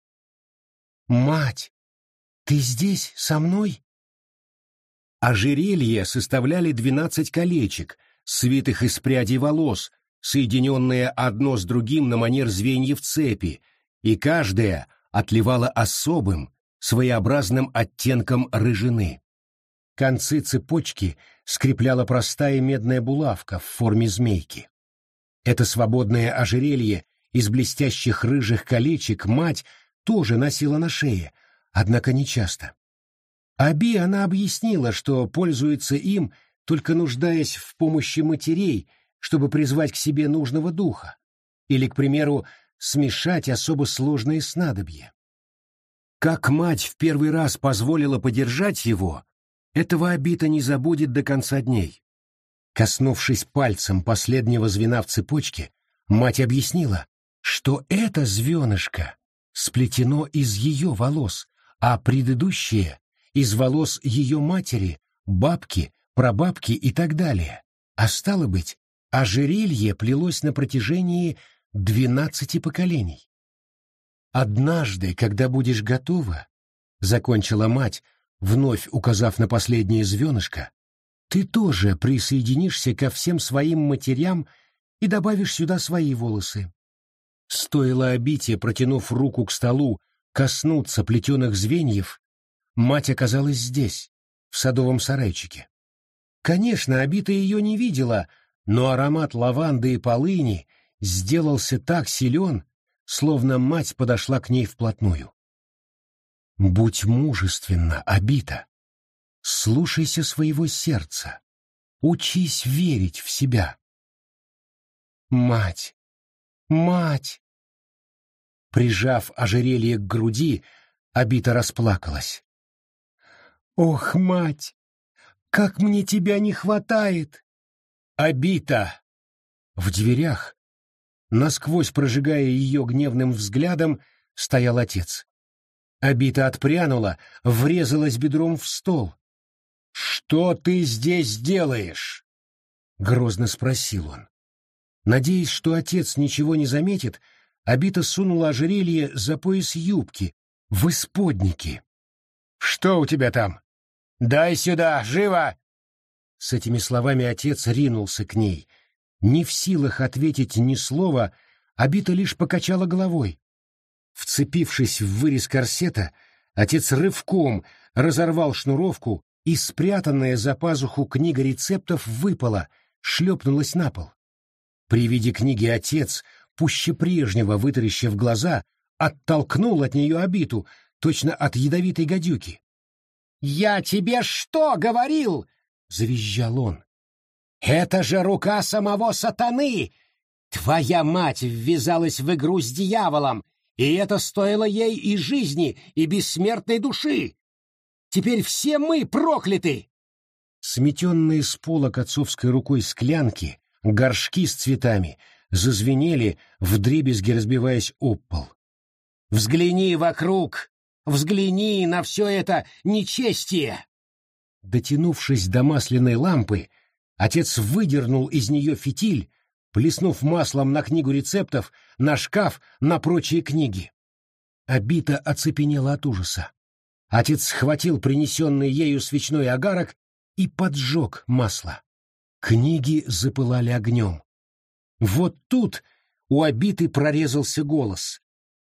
«Мать, ты здесь, со мной?» Ожерелье составляли 12 колечек, свитых из прядей волос, соединенные одно с другим на манер звеньев цепи, и каждая отливала особым, своеобразным оттенком рыжины. Концы цепочки скрепляла простая медная булавка в форме змейки. Это свободное ожерелье из блестящих рыжих колечек мать тоже носила на шее, однако нечасто. Аби она объяснила, что пользуется им, только нуждаясь в помощи матерей, чтобы призвать к себе нужного духа, или, к примеру, смешать особо сложные снадобья. Как мать в первый раз позволила подержать его, этого Абита не забудет до конца дней. Коснувшись пальцем последнего звена в цепочке, мать объяснила, что это звенышко сплетено из ее волос, а предыдущее — из волос ее матери, бабки, прабабки и так далее. А стало быть, ожерелье плелось на протяжении 12 поколений. «Однажды, когда будешь готова, — закончила мать, вновь указав на последнее звенышко, — ты тоже присоединишься ко всем своим матерям и добавишь сюда свои волосы». Стоило Абите, протянув руку к столу, коснуться плетеных звеньев, мать оказалась здесь, в садовом сарайчике. Конечно, Абита ее не видела, но аромат лаванды и полыни сделался так силен, словно мать подошла к ней вплотную. «Будь мужественна, Абита. Слушайся своего сердца. Учись верить в себя. Мать! Мать! Прижав ожерелье к груди, Обита расплакалась. Ох, мать! Как мне тебя не хватает! Обита! В дверях, насквозь прожигая ее гневным взглядом, стоял отец. Обита отпрянула, врезалась бедром в стол. «Что ты здесь делаешь?» — грозно спросил он. Надеясь, что отец ничего не заметит, Обита сунула ожерелье за пояс юбки, в исподники. «Что у тебя там? Дай сюда, живо!» С этими словами отец ринулся к ней. Не в силах ответить ни слова, Обита лишь покачала головой. Вцепившись в вырез корсета, отец рывком разорвал шнуровку, и спрятанная за пазуху книга рецептов выпала, шлепнулась на пол. При виде книги отец, пуще прежнего вытаращив глаза, оттолкнул от нее Обиту, точно от ядовитой гадюки. «Я тебе что говорил?» — завизжал он. «Это же рука самого сатаны! Твоя мать ввязалась в игру с дьяволом, и это стоило ей и жизни, и бессмертной души! Теперь все мы прокляты!» Сметенные с полок отцовской рукой склянки, горшки с цветами зазвенели, вдребезги разбиваясь об пол. «Взгляни вокруг! Взгляни на все это нечестие!» Дотянувшись до масляной лампы, отец выдернул из нее фитиль, плеснув маслом на книгу рецептов, на шкаф, на прочие книги. Обита оцепенела от ужаса. Отец схватил принесенный ею свечной огарок и поджег масло. Книги запылали огнем. Вот тут у Обиты прорезался голос.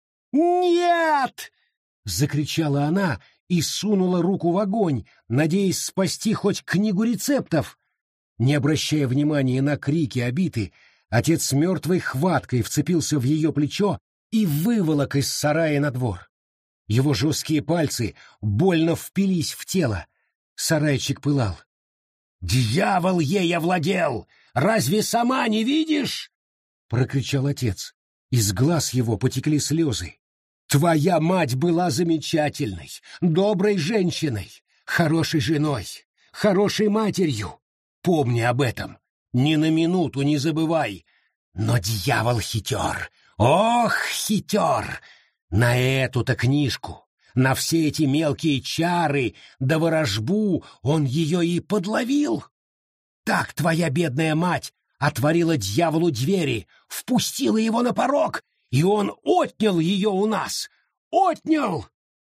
«Нет!» — закричала она и сунула руку в огонь, надеясь спасти хоть книгу рецептов. Не обращая внимания на крики Обиты, отец с мертвой хваткой вцепился в ее плечо и выволок из сарая на двор. Его жесткие пальцы больно впились в тело. Сарайчик пылал. «Дьявол ей овладел! Разве сама не видишь?» — прокричал отец. Из глаз его потекли слезы. «Твоя мать была замечательной, доброй женщиной, хорошей женой, хорошей матерью. Помни об этом, ни на минуту не забывай. Но дьявол хитер, ох, хитер! На эту-то книжку, на все эти мелкие чары да ворожбу он ее и подловил. Так твоя бедная мать отворила дьяволу двери, впустила его на порог, и он отнял ее у нас. Отнял!»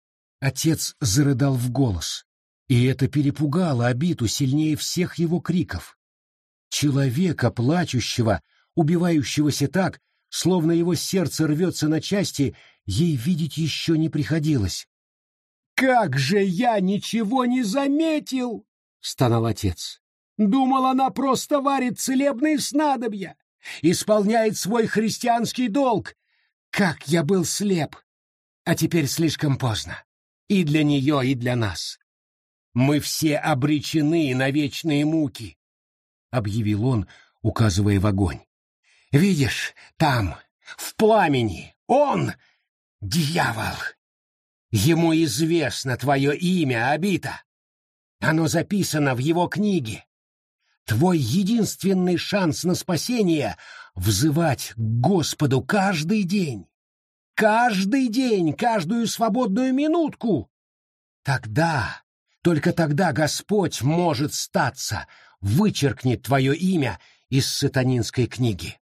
Отец зарыдал в голос, и это перепугало Обиту сильнее всех его криков. Человека, плачущего, убивающегося так, словно его сердце рвется на части, ей видеть еще не приходилось. «Как же я ничего не заметил!» — стонал отец. «Думал, она просто варит целебные снадобья, исполняет свой христианский долг. Как я был слеп! А теперь слишком поздно. И для нее, и для нас. Мы все обречены на вечные муки», — объявил он, указывая в огонь. «Видишь, там, в пламени, он — дьявол. Ему известно твое имя, Обита. Оно записано в его книге. Твой единственный шанс на спасение — взывать к Господу каждый день. Каждый день, каждую свободную минутку. Тогда, только тогда Господь может статься, вычеркнет твое имя из сатанинской книги».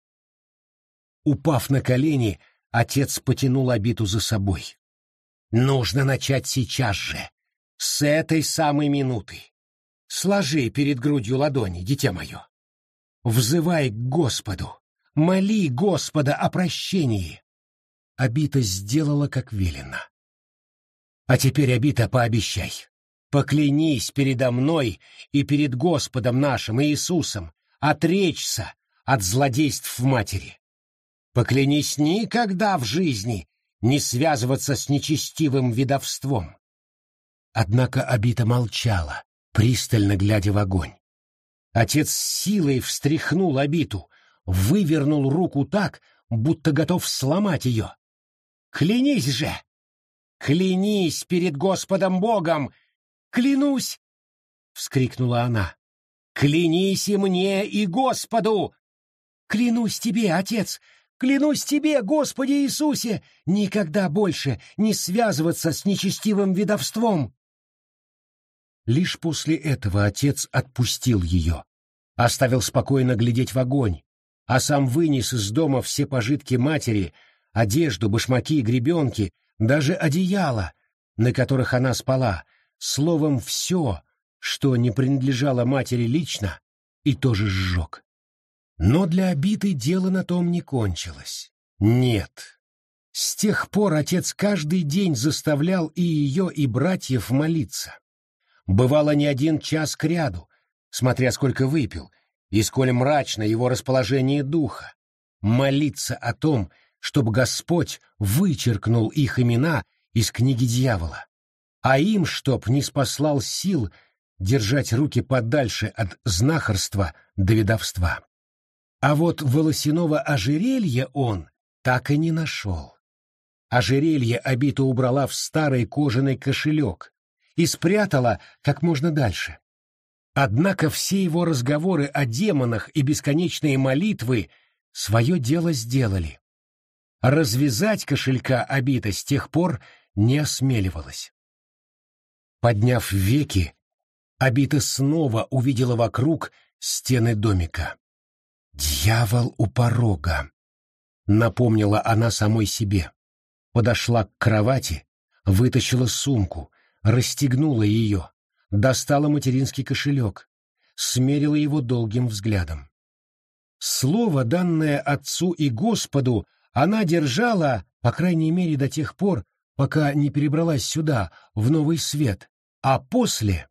Упав на колени, отец потянул Обиту за собой. «Нужно начать сейчас же, с этой самой минуты. Сложи перед грудью ладони, дитя мое. Взывай к Господу, моли Господа о прощении». Обита сделала, как велено. «А теперь, Обита, пообещай, поклянись передо мной и перед Господом нашим Иисусом отречься от злодейств матери. Поклянись никогда в жизни не связываться с нечестивым ведовством». Однако Обита молчала, пристально глядя в огонь. Отец с силой встряхнул Абиту, вывернул руку так, будто готов сломать ее. «Клянись же! Клянись перед Господом Богом! Клянусь!» — вскрикнула она. «Клянись и мне, и Господу!» «Клянусь тебе, Отец! Клянусь тебе, Господи Иисусе, никогда больше не связываться с нечестивым ведовством!» Лишь после этого отец отпустил ее, оставил спокойно глядеть в огонь, а сам вынес из дома все пожитки матери, одежду, башмаки, гребенки, даже одеяло, на которых она спала, словом, все, что не принадлежало матери лично, и тоже сжег. Но для Абиты дело на том не кончилось. Нет. С тех пор отец каждый день заставлял и ее, и братьев молиться. Бывало не один час кряду, смотря сколько выпил, и сколь мрачно его расположение духа, молиться о том, чтобы Господь вычеркнул их имена из книги дьявола, а им, чтоб не спаслал сил держать руки подальше от знахарства до ведовства. А вот волосяного ожерелья он так и не нашел. Ожерелье Абита убрала в старый кожаный кошелек и спрятала как можно дальше. Однако все его разговоры о демонах и бесконечные молитвы свое дело сделали. Развязать кошелька Абита с тех пор не осмеливалась. Подняв веки, Абита снова увидела вокруг стены домика. «Дьявол у порога», — напомнила она самой себе. Подошла к кровати, вытащила сумку, расстегнула ее, достала материнский кошелек, смерила его долгим взглядом. Слово, данное отцу и Господу, она держала, по крайней мере, до тех пор, пока не перебралась сюда, в Новый Свет, а после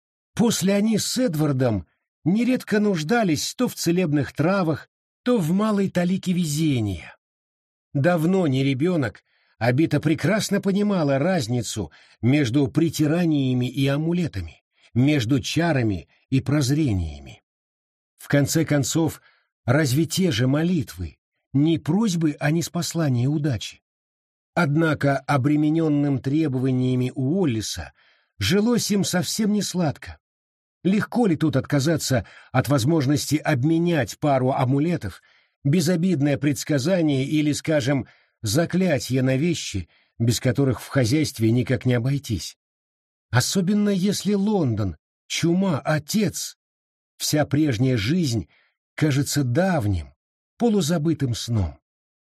они с Эдвардом нередко нуждались то в целебных травах, то в малой талике везения. Давно не ребенок, Абита прекрасно понимала разницу между притираниями и амулетами, между чарами и прозрениями. В конце концов, разве те же молитвы не просьбы, а не спаслание удачи? Однако обремененным требованиями Уоллеса жилось им совсем не сладко. Легко ли тут отказаться от возможности обменять пару амулетов, безобидное предсказание или, скажем, заклятие на вещи, без которых в хозяйстве никак не обойтись? Особенно если Лондон, чума, отец, вся прежняя жизнь кажется давним, полузабытым сном.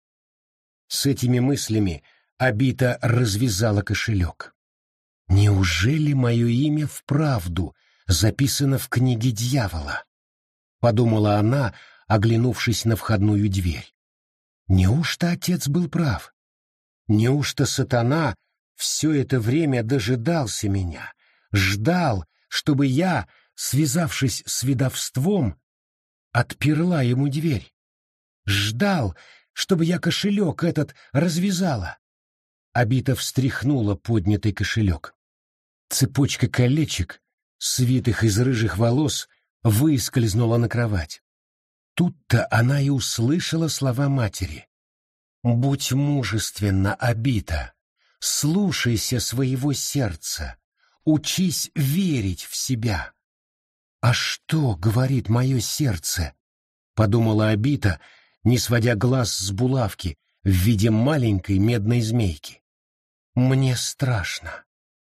С этими мыслями Абита развязала кошелек. «Неужели мое имя вправду записано в книге дьявола?» — подумала она, оглянувшись на входную дверь. «Неужто отец был прав? Неужто сатана все это время дожидался меня, ждал, чтобы я, связавшись с ведовством, отперла ему дверь? Ждал, чтобы я кошелек этот развязала?» Абита встряхнула поднятый кошелек. Цепочка колечек, свитых из рыжих волос, выскользнула на кровать. Тут-то она и услышала слова матери. «Будь мужественна, Абита, слушайся своего сердца, учись верить в себя». «А что говорит мое сердце?» — подумала Абита, не сводя глаз с булавки в виде маленькой медной змейки. «Мне страшно».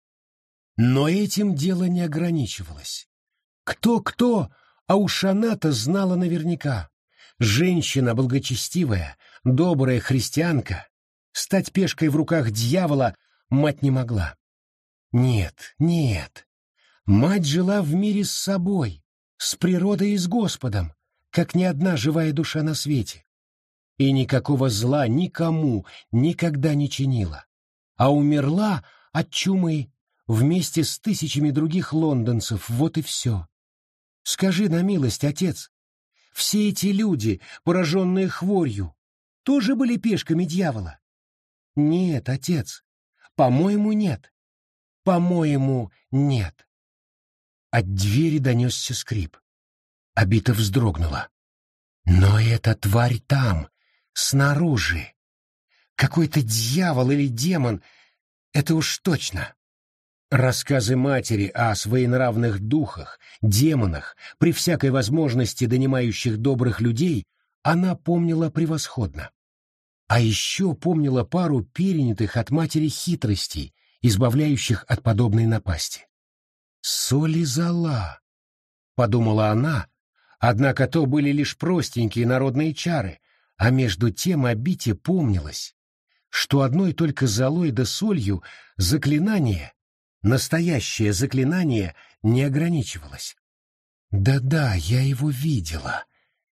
Но этим дело не ограничивалось. Кто-кто, а уж она-то знала наверняка. Женщина благочестивая, добрая христианка, стать пешкой в руках дьявола мать не могла. Нет, нет. Мать жила в мире с собой, с природой и с Господом, как ни одна живая душа на свете. И никакого зла никому никогда не чинила. А умерла от чумы вместе с тысячами других лондонцев, вот и все. Скажи на милость, отец, все эти люди, пораженные хворью, тоже были пешками дьявола? Нет, отец, по-моему, нет. По-моему, нет. от двери донесся скрип. Обита вздрогнула. Но эта тварь там, снаружи. Какой-то дьявол или демон, это уж точно. Рассказы матери о своенравных духах, демонах, при всякой возможности донимающих добрых людей, она помнила превосходно. А еще помнила пару перенятых от матери хитростей, избавляющих от подобной напасти. «Соль и зола», — подумала она, однако то были лишь простенькие народные чары, а между тем Обите помнилось, что одной только золой да солью заклинание, настоящее заклинание, не ограничивалось. Да-да, я его видела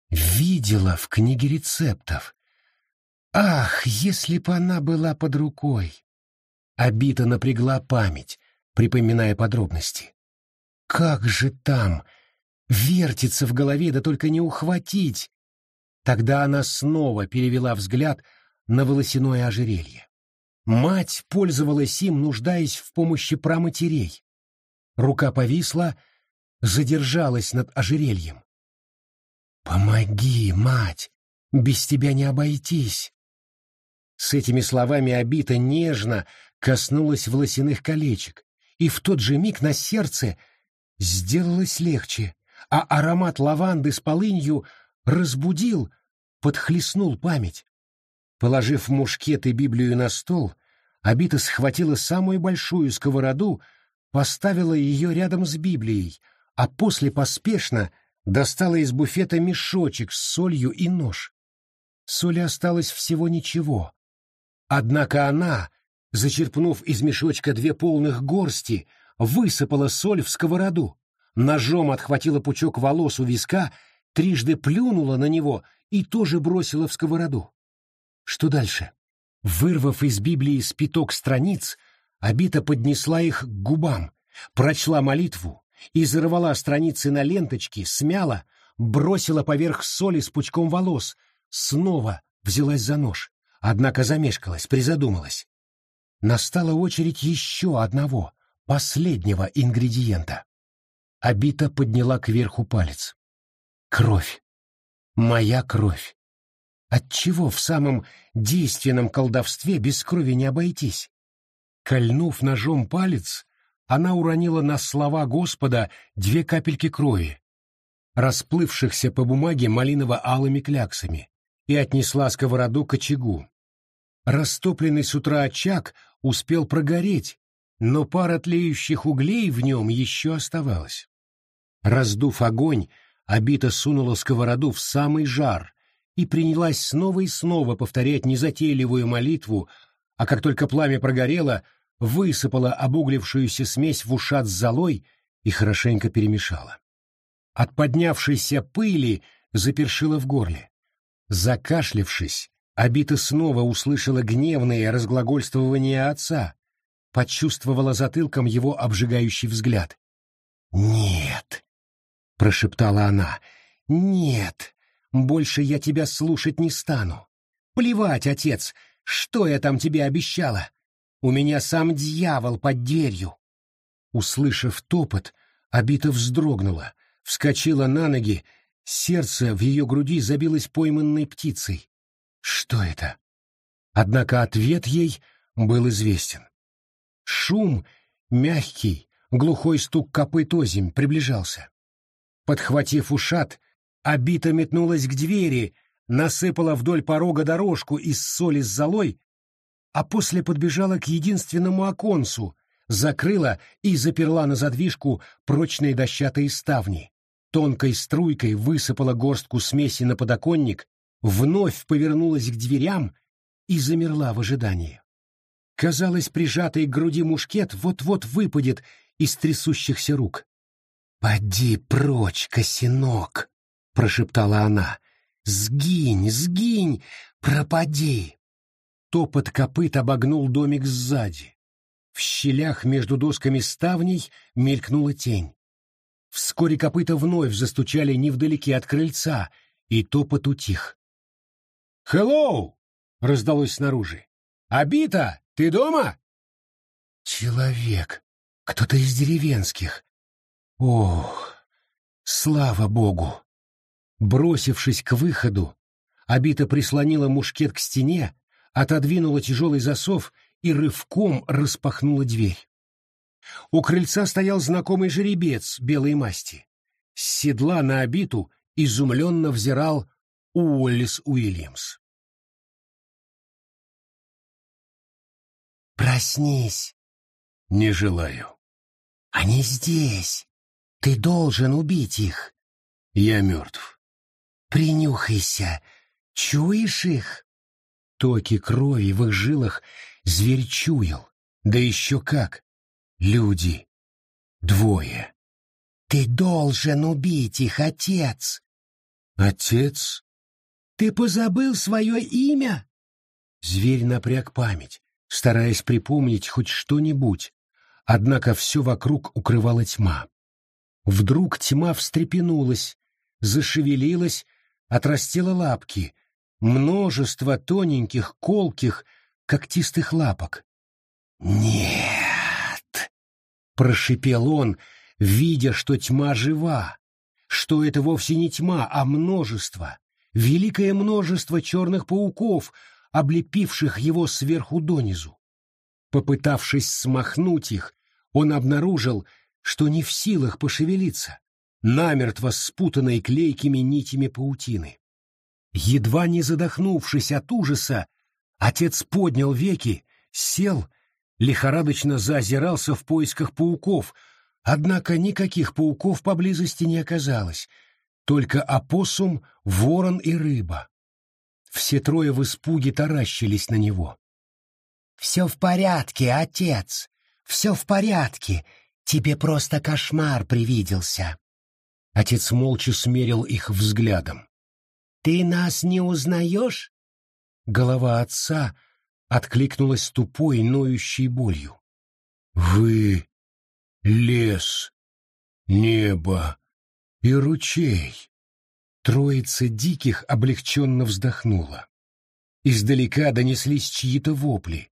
в книге рецептов. Ах, если б она была под рукой! Обита напрягла память, припоминая подробности. Как же там? Вертится в голове, да только не ухватить. Тогда она снова перевела взгляд на волосяное ожерелье. Мать пользовалась им, нуждаясь в помощи праматерей. Рука повисла, задержалась над ожерельем. «Помоги, мать! Без тебя не обойтись!» С этими словами Обита нежно коснулась волосяных колечек, и в тот же миг на сердце сделалось легче, а аромат лаванды с полынью разбудил, подхлестнул память. Положив мушкет и Библию на стол, Обита схватила самую большую сковороду, поставила ее рядом с Библией, а после поспешно достала из буфета мешочек с солью и нож. Соли осталось всего ничего. Однако она, зачерпнув из мешочка 2 полных горсти, высыпала соль в сковороду, ножом отхватила пучок волос у виска, трижды плюнула на него и тоже бросила в сковороду. Что дальше? Вырвав из Библии спиток страниц, Обита поднесла их к губам, прочла молитву, изорвала страницы на ленточки, смяла, бросила поверх соли с пучком волос, снова взялась за нож, однако замешкалась, призадумалась. Настала очередь еще одного, последнего ингредиента. Обита подняла кверху палец. Кровь. Моя кровь. Отчего в самом действенном колдовстве без крови не обойтись? Кольнув ножом палец, она уронила на слова Господа 2 капельки крови, расплывшихся по бумаге малиново-алыми кляксами, и отнесла сковороду к очагу. Растопленный с утра очаг успел прогореть, но пара тлеющих углей в нем еще оставалась. Раздув огонь, Обита сунула сковороду в самый жар и принялась снова и снова повторять незатейливую молитву, а как только пламя прогорело, высыпала обуглившуюся смесь в ушат с золой и хорошенько перемешала. От поднявшейся пыли запершило в горле. Закашлявшись, Обита снова услышала гневное разглагольствование отца, почувствовала затылком его обжигающий взгляд. «Нет», — прошептала она, — «нет, больше я тебя слушать не стану. Плевать, отец, что я там тебе обещала. У меня сам дьявол под дверью». Услышав топот, Обита вздрогнула, вскочила на ноги, сердце в ее груди забилось пойманной птицей. Что это? Однако ответ ей был известен. Шум, мягкий, глухой стук копыт озимь приближался. Подхватив ушат, Обита метнулась к двери, насыпала вдоль порога дорожку из соли с золой, а после подбежала к единственному оконцу, закрыла и заперла на задвижку прочные дощатые ставни, тонкой струйкой высыпала горстку смеси на подоконник, вновь повернулась к дверям и замерла в ожидании. Казалось, прижатый к груди мушкет вот-вот выпадет из трясущихся рук. «Поди прочь, косинок!» — прошептала она. «Сгинь, сгинь, пропади!» Топот копыт обогнул домик сзади. В щелях между досками ставней мелькнула тень. Вскоре копыта вновь застучали невдалеке от крыльца, и топот утих. «Хеллоу!» — раздалось снаружи. «Обита, ты дома?» «Человек, кто-то из деревенских. Ох, слава богу! Бросившись к выходу, Обита прислонила мушкет к стене, отодвинула тяжелый засов и рывком распахнула дверь. У крыльца стоял знакомый жеребец белой масти. С седла на Обиту изумленно взирал Уоллес Уильямс. «Проснись!» «Не желаю». «Они здесь! Ты должен убить их!» «Я мертв». «Принюхайся! Чуешь их?» Токи крови в их жилах зверь чуял. Да еще как! Люди. Двое. «Ты должен убить их, отец!» «Отец?» «Ты позабыл свое имя?» Зверь напряг память, стараясь припомнить хоть что-нибудь, однако все вокруг укрывала тьма. Вдруг тьма встрепенулась, зашевелилась, отрастила лапки, множество тоненьких, колких, когтистых лапок. «Нет!» — прошипел он, видя, что тьма жива, что это вовсе не тьма, а множество, великое множество черных пауков, облепивших его сверху донизу. Попытавшись смахнуть их, он обнаружил, что не в силах пошевелиться, намертво спутанной клейкими нитями паутины. Едва не задохнувшись от ужаса, отец поднял веки, сел, лихорадочно заозирался в поисках пауков, однако никаких пауков поблизости не оказалось, только опоссум, ворон и рыба. Все трое в испуге таращились на него. «Все в порядке, отец! Все в порядке! Тебе просто кошмар привиделся!» Отец молча смерил их взглядом. «Ты нас не узнаешь?» Голова отца откликнулась тупой, ноющей болью. «Вы — лес, небо и ручей!» Троица диких облегченно вздохнула. Издалека донеслись чьи-то вопли.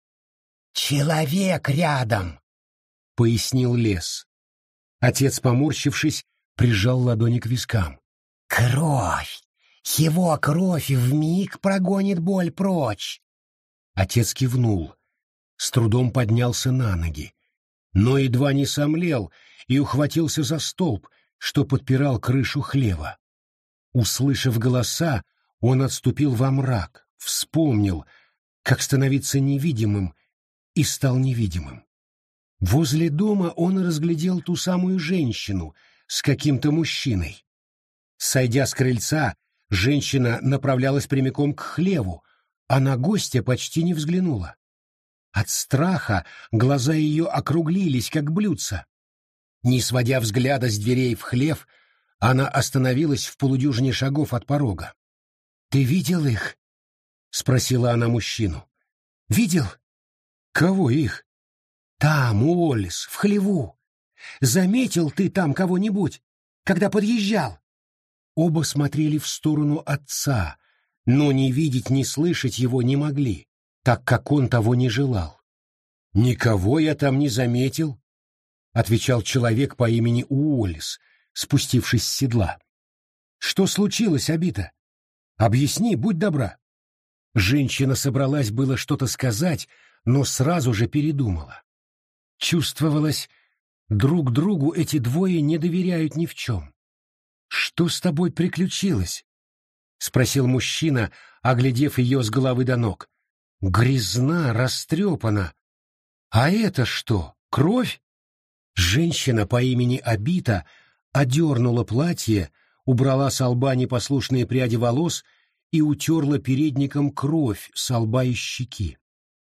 «Человек рядом!» — пояснил лес. Отец, поморщившись, прижал ладони к вискам. «Кровь! Его кровь вмиг прогонит боль прочь!» Отец кивнул, с трудом поднялся на ноги, но едва не сомлел и ухватился за столб, что подпирал крышу хлева. Услышав голоса, он отступил во мрак, вспомнил, как становиться невидимым, и стал невидимым. Возле дома он разглядел ту самую женщину с каким-то мужчиной. Сойдя с крыльца, женщина направлялась прямиком к хлеву, а на гостя почти не взглянула. От страха глаза ее округлились, как блюдца. Не сводя взгляда с дверей в хлев, она остановилась в полудюжине шагов от порога. «Ты видел их?» — спросила она мужчину. «Видел?» «Кого их?» «Там, Уоллес, в хлеву. Заметил ты там кого-нибудь, когда подъезжал?» Оба смотрели в сторону отца, но ни видеть, ни слышать его не могли, так как он того не желал. «Никого я там не заметил», — отвечал человек по имени Уоллес, спустившись с седла. «Что случилось, Обита? Объясни, будь добра». Женщина собралась было что-то сказать, но сразу же передумала. Чувствовалось, друг другу эти двое не доверяют ни в чем. «Что с тобой приключилось?» — спросил мужчина, оглядев ее с головы до ног. «Грязна, растрепана. А это что, кровь?» Женщина по имени Обита одернула платье, убрала с лба непослушные пряди волос и утерла передником кровь со лба и щеки.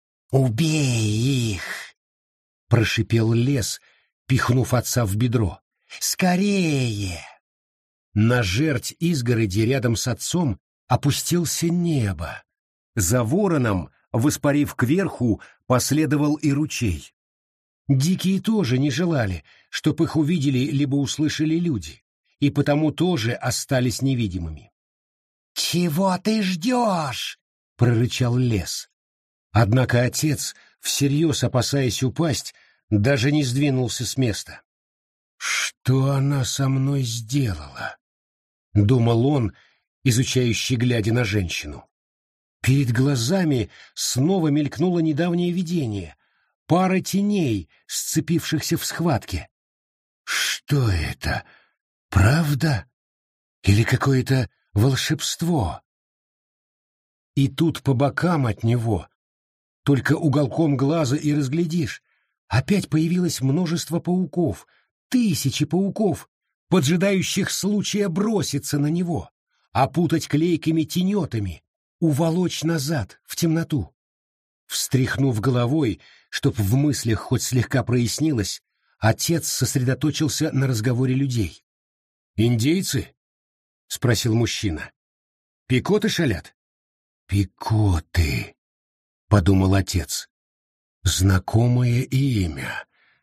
«Убей их!» — прошипел лес, пихнув отца в бедро. «Скорее!» На жерть изгороди рядом с отцом опустился небо. За вороном, воспарив кверху, последовал и ручей. Дикие тоже не желали, чтоб их увидели либо услышали люди, и потому тоже остались невидимыми. «Чего ты ждешь?» — прорычал лес. Однако отец, всерьез опасаясь упасть, даже не сдвинулся с места. «Что она со мной сделала?» — думал он, изучающий, глядя на женщину. Перед глазами снова мелькнуло недавнее видение, пара теней, сцепившихся в схватке. Что это? Правда? Или какое-то волшебство? И тут по бокам от него, только уголком глаза и разглядишь, опять появилось множество пауков, тысячи пауков, поджидающих случая броситься на него, опутать клейкими тенетами, уволочь назад, в темноту. Встряхнув головой, чтоб в мыслях хоть слегка прояснилось, отец сосредоточился на разговоре людей. «Индейцы?» — спросил мужчина. «Пикоты шалят?» «Пикоты», — подумал отец. «Знакомое имя.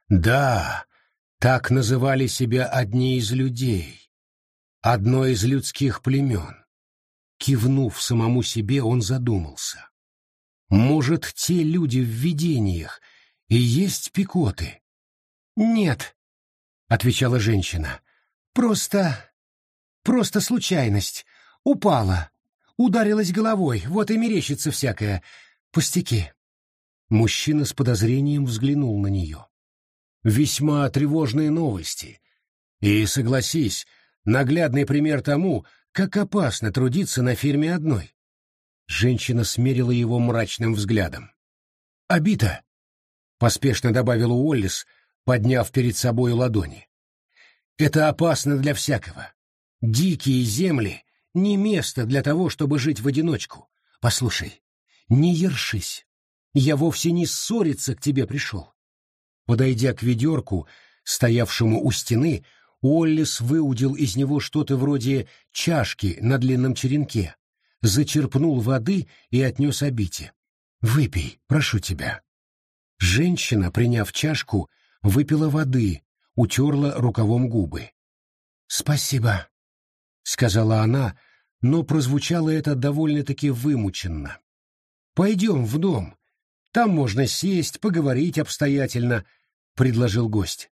Да, так называли себя одни из людей. Одно из людских племен». Кивнув самому себе, он задумался. «Может, те люди в видениях и есть пикоты?» «Нет», — отвечала женщина. Просто случайность. Упала. Ударилась головой, вот и мерещится всякое. Пустяки». Мужчина с подозрением взглянул на нее. «Весьма тревожные новости. И, согласись, наглядный пример тому, как опасно трудиться на фирме одной». Женщина смерила его мрачным взглядом. «Обита», — поспешно добавила Уоллес, подняв перед собой ладони. «Это опасно для всякого. Дикие земли — не место для того, чтобы жить в одиночку. Послушай, не ершись. Я вовсе не ссориться к тебе пришел». Подойдя к ведерку, стоявшему у стены, Уоллес выудил из него что-то вроде чашки на длинном черенке, зачерпнул воды и отнес Обите. «Выпей, прошу тебя». Женщина, приняв чашку, выпила воды, утерла рукавом губы. «Спасибо», — сказала она, но прозвучало это довольно-таки вымученно. «Пойдем в дом. Там можно сесть, поговорить обстоятельно», — предложил гость.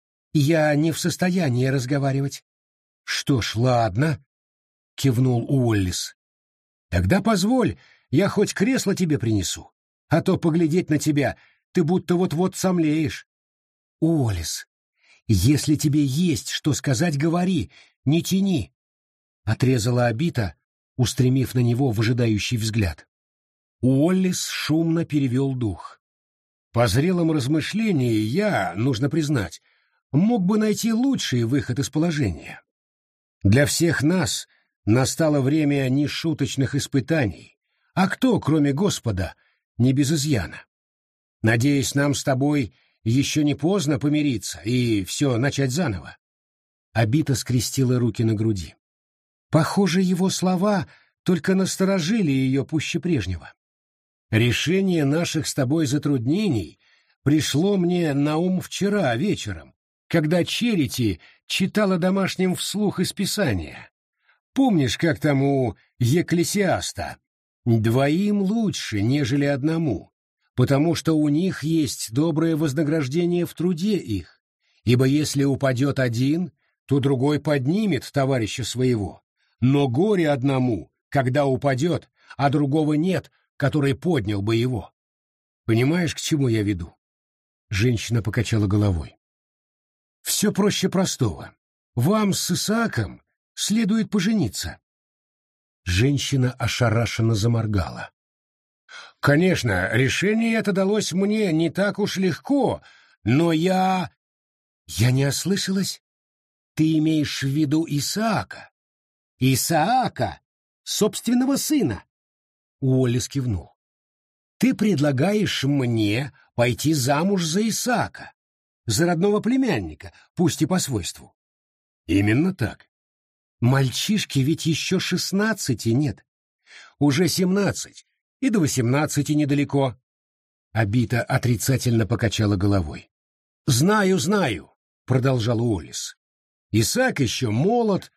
«Я не в состоянии разговаривать». «Что ж, ладно», — кивнул Уоллес. «Тогда позволь, я хоть кресло тебе принесу, а то поглядеть на тебя ты будто вот-вот сомлеешь». «Уоллес, если тебе есть что сказать, говори, не тяни», — отрезала Обита, устремив на него выжидающий взгляд. Уоллес шумно перевел дух. По зрелом размышлении я, нужно признать, мог бы найти лучший выход из положения. Для всех нас настало время нешуточных испытаний, а кто, кроме Господа, не без изъяна? Надеюсь, нам с тобой еще не поздно помириться и все начать заново. Обита скрестила руки на груди. Похоже, его слова только насторожили ее пуще прежнего. Решение наших с тобой затруднений пришло мне на ум вчера вечером, когда Черити читала домашним вслух из Писания. Помнишь, как там у Екклесиаста? «Двоим лучше, нежели одному, потому что у них есть доброе вознаграждение в труде их, ибо если упадет один, то другой поднимет товарища своего. Но горе одному, когда упадет, а другого нет, который поднял бы его». Понимаешь, к чему я веду? Женщина покачала головой. Все проще простого. Вам с Исааком следует пожениться. Женщина ошарашенно заморгала. Конечно, решение это далось мне не так уж легко, но я не ослышалась? Ты имеешь в виду Исаака? Исаака, собственного сына? Уоллес кивнул. Ты предлагаешь мне пойти замуж за Исаака, за родного племянника, пусть и по свойству. Именно так. Мальчишке ведь еще 16 нет. Уже 17, и до 18 недалеко. Обита отрицательно покачала головой. «Знаю, знаю», — продолжал Уоллес. «Исаак еще молод,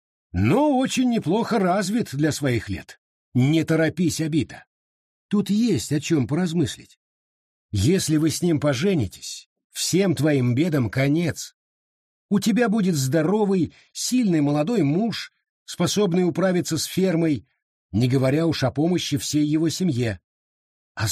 но очень неплохо развит для своих лет. Не торопись, Обита. Тут есть о чем поразмыслить. Если вы с ним поженитесь, всем твоим бедам конец. У тебя будет здоровый, сильный молодой муж, способный управиться с фермой, не говоря уж о помощи всей его семье. А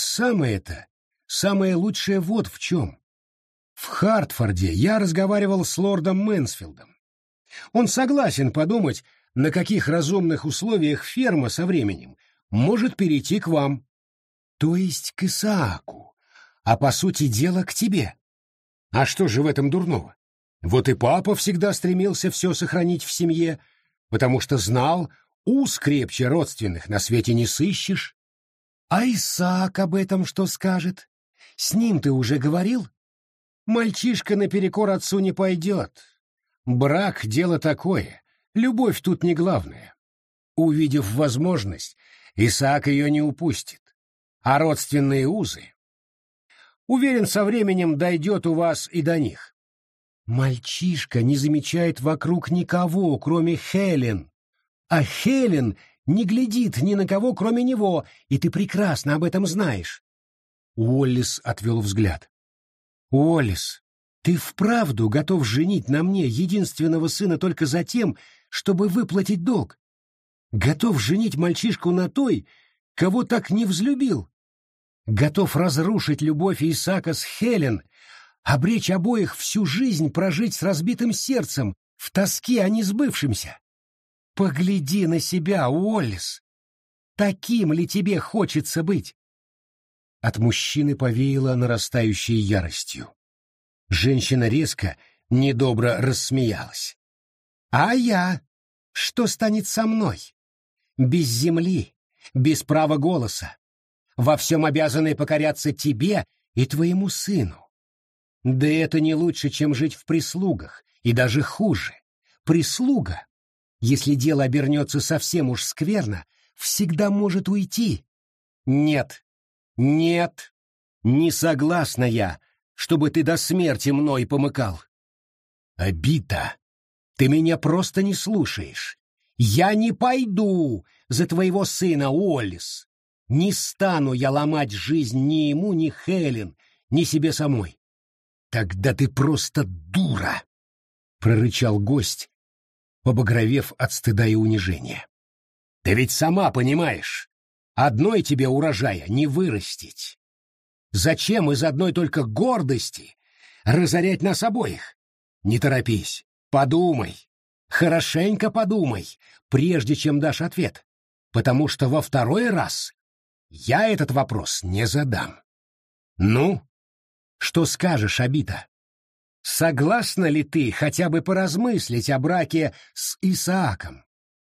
самое лучшее вот в чем. В Хартфорде я разговаривал с лордом Мэнсфилдом. Он согласен подумать, на каких разумных условиях ферма со временем может перейти к вам. То есть к Исааку, а по сути дела к тебе. А что же в этом дурного? Вот и папа всегда стремился все сохранить в семье, потому что знал, уз крепче родственных на свете не сыщешь. А Исаак об этом что скажет? С ним ты уже говорил? Мальчишка наперекор отцу не пойдет. Брак — дело такое, любовь тут не главное. Увидев возможность, Исаак ее не упустит. А родственные узы? Уверен, со временем дойдет у вас и до них. Мальчишка не замечает вокруг никого, кроме Хелен. А Хелен не глядит ни на кого, кроме него, и ты прекрасно об этом знаешь. Уоллес отвел взгляд. Уоллес, ты вправду готов женить на мне единственного сына только за тем, чтобы выплатить долг? Готов женить мальчишку на той, кого так не взлюбил? Готов разрушить любовь Исаака с Хелен, обречь обоих всю жизнь прожить с разбитым сердцем, в тоске о несбывшемся? Погляди на себя, Уоллес. Таким ли тебе хочется быть? От мужчины повеяло нарастающей яростью. Женщина резко, недобро рассмеялась. А я? Что станет со мной? Без земли, без права голоса. Во всем обязаны покоряться тебе и твоему сыну. Да это не лучше, чем жить в прислугах, и даже хуже. Прислуга, если дело обернется совсем уж скверно, всегда может уйти. Нет, нет, не согласна я, чтобы ты до смерти мной помыкал. Обида, ты меня просто не слушаешь. Я не пойду за твоего сына, Уоллес. Не стану я ломать жизнь ни ему, ни Хелен, ни себе самой. Тогда ты просто дура, прорычал гость, побагровев от стыда и унижения. Ты ведь сама понимаешь, одной тебе урожая не вырастить. Зачем из одной только гордости разорять нас обоих? Не торопись, подумай, хорошенько подумай, прежде чем дашь ответ, потому что во второй раз я этот вопрос не задам. Ну, что скажешь, Абита? Согласна ли ты хотя бы поразмыслить о браке с Исааком?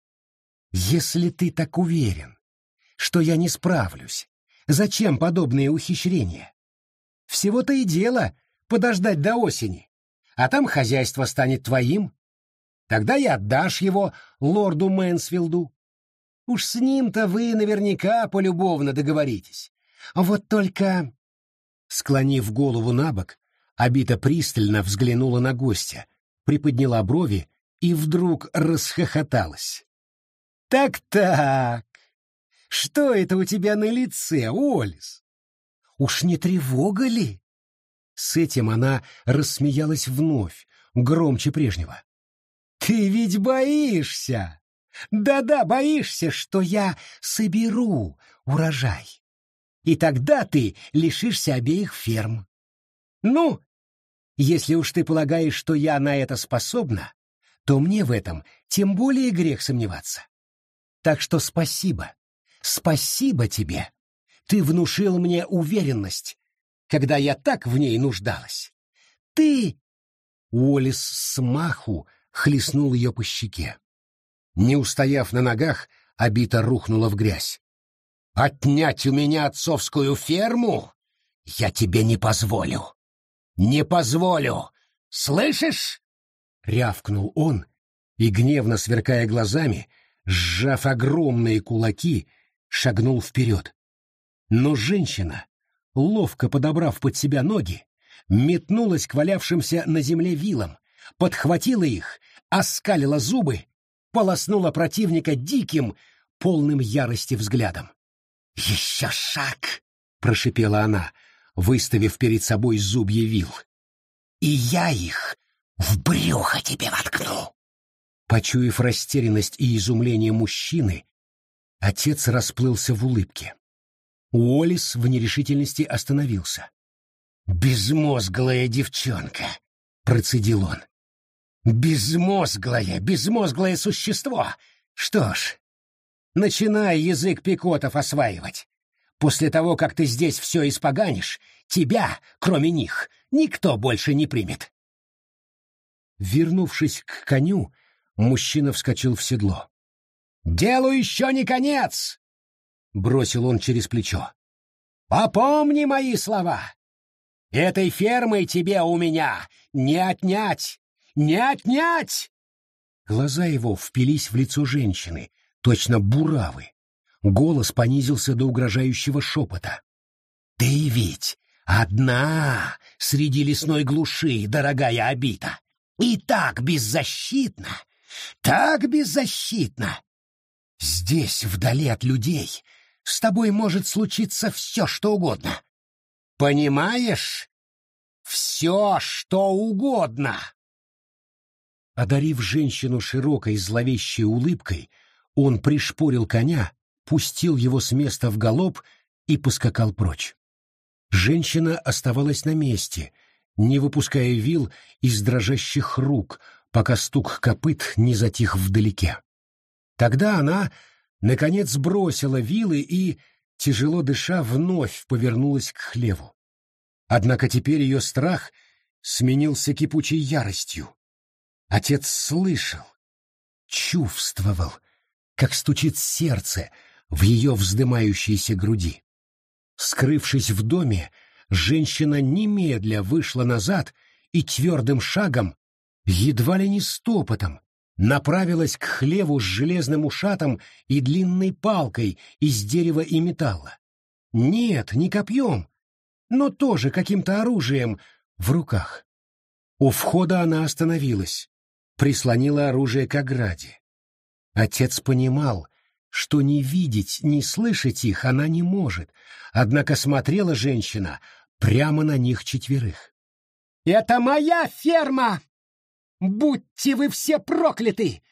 Если ты так уверен, что я не справлюсь, зачем подобные ухищрения? Всего-то и дело подождать до осени, а там хозяйство станет твоим. Тогда и отдашь его лорду Мэнсфилду. Уж с ним-то вы наверняка полюбовно договоритесь. Вот только...» Склонив голову набок, Абита пристально взглянула на гостя, приподняла брови и вдруг расхохоталась. «Так-так, что это у тебя на лице, Уоллес? Уж не тревога ли?» С этим она рассмеялась вновь, громче прежнего. «Ты ведь боишься! Да-да, боишься, что я соберу урожай, и тогда ты лишишься обеих ферм. Ну, если уж ты полагаешь, что я на это способна, то мне в этом тем более грех сомневаться. Так что спасибо, спасибо тебе. Ты внушил мне уверенность, когда я так в ней нуждалась. Ты...» Уоллес смаху хлестнул ее по щеке. Не устояв на ногах, Абита рухнула в грязь. «Отнять у меня отцовскую ферму? Я тебе не позволю! Не позволю! Слышишь?» Рявкнул он и, гневно сверкая глазами, сжав огромные кулаки, шагнул вперед. Но женщина, ловко подобрав под себя ноги, метнулась к валявшимся на земле вилам, подхватила их, оскалила зубы, полоснула противника диким, полным ярости взглядом. «Еще шаг!» — прошипела она, выставив перед собой зубья вил. «И я их В брюхо тебе воткну!» Почуяв растерянность и изумление мужчины, отец расплылся в улыбке. Уоллес в нерешительности остановился. «Безмозглая девчонка!» — процедил он. «Безмозглое существо! Что ж, начинай язык пикотов осваивать. После того, как ты здесь все испоганишь, тебя, кроме них, никто больше не примет». Вернувшись к коню, мужчина вскочил в седло. «Делу еще не конец!» — бросил он через плечо. «Попомни мои слова! Этой фермой тебе у меня не отнять! Не отнять!» Глаза его впились в лицо женщины, точно буравы. Голос понизился до угрожающего шепота. «Ты ведь одна среди лесной глуши, дорогая Обита, и так беззащитна, так беззащитна! Здесь, вдали от людей, с тобой может случиться все, что угодно. Понимаешь? Все, что угодно!» Одарив женщину широкой зловещей улыбкой, он пришпорил коня, пустил его с места в галоп и поскакал прочь. Женщина оставалась на месте, не выпуская вил из дрожащих рук, пока стук копыт не затих вдалеке. Тогда она, наконец, бросила вилы и, тяжело дыша, вновь повернулась к хлеву. Однако теперь ее страх сменился кипучей яростью. Отец слышал, чувствовал, как стучит сердце в ее вздымающейся груди. Скрывшись в доме, женщина немедля вышла назад и твердым шагом, едва ли не стопотом, направилась к хлеву с железным ушатом и длинной палкой из дерева и металла. Нет, не копьем, но тоже каким-то оружием в руках. У входа она остановилась, прислонила оружие к ограде. Отец понимал, что не видеть, не слышать их она не может, однако смотрела женщина прямо на них четверых. «Это моя ферма! Будьте вы все прокляты!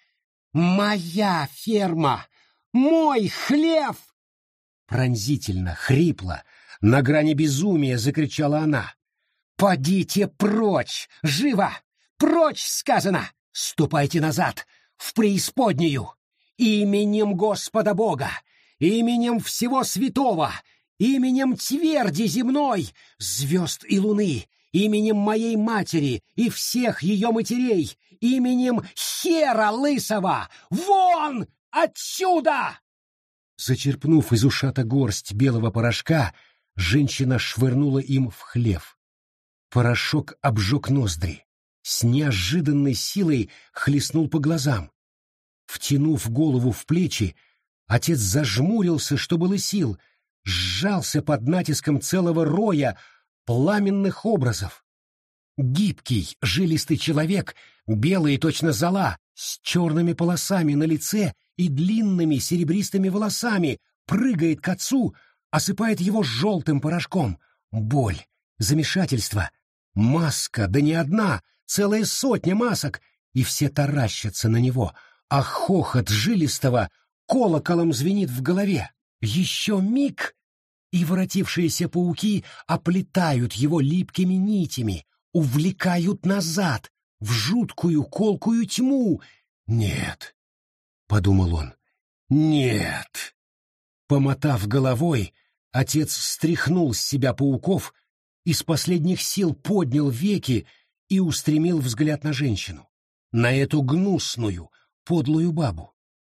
Моя ферма! Мой хлев!» Пронзительно, хрипло, на грани безумия закричала она. «Подите прочь! Живо! Прочь, сказано! Ступайте назад, в преисподнюю! Именем Господа Бога, именем всего святого, именем тверди земной, звезд и луны, именем моей матери и всех ее матерей, именем Хера Лысого! Вон отсюда!» Зачерпнув из ушата горсть белого порошка, женщина швырнула им в хлев. Порошок обжег ноздри, с неожиданной силой хлестнул по глазам. Втянув голову в плечи, отец зажмурился, что было сил, сжался под натиском целого роя пламенных образов. Гибкий, жилистый человек, белый точно зола, с черными полосами на лице и длинными серебристыми волосами, прыгает к отцу, осыпает его желтым порошком. Боль, замешательство, маска, да не одна, целая сотня масок, и все таращатся на него, а хохот жилистого колоколом звенит в голове. Еще миг, и воротившиеся пауки оплетают его липкими нитями, увлекают назад, в жуткую колкую тьму. «Нет», — подумал он, — «нет». Помотав головой, отец стряхнул с себя пауков, из последних сил поднял веки и устремил взгляд на женщину, на эту гнусную, подлую бабу.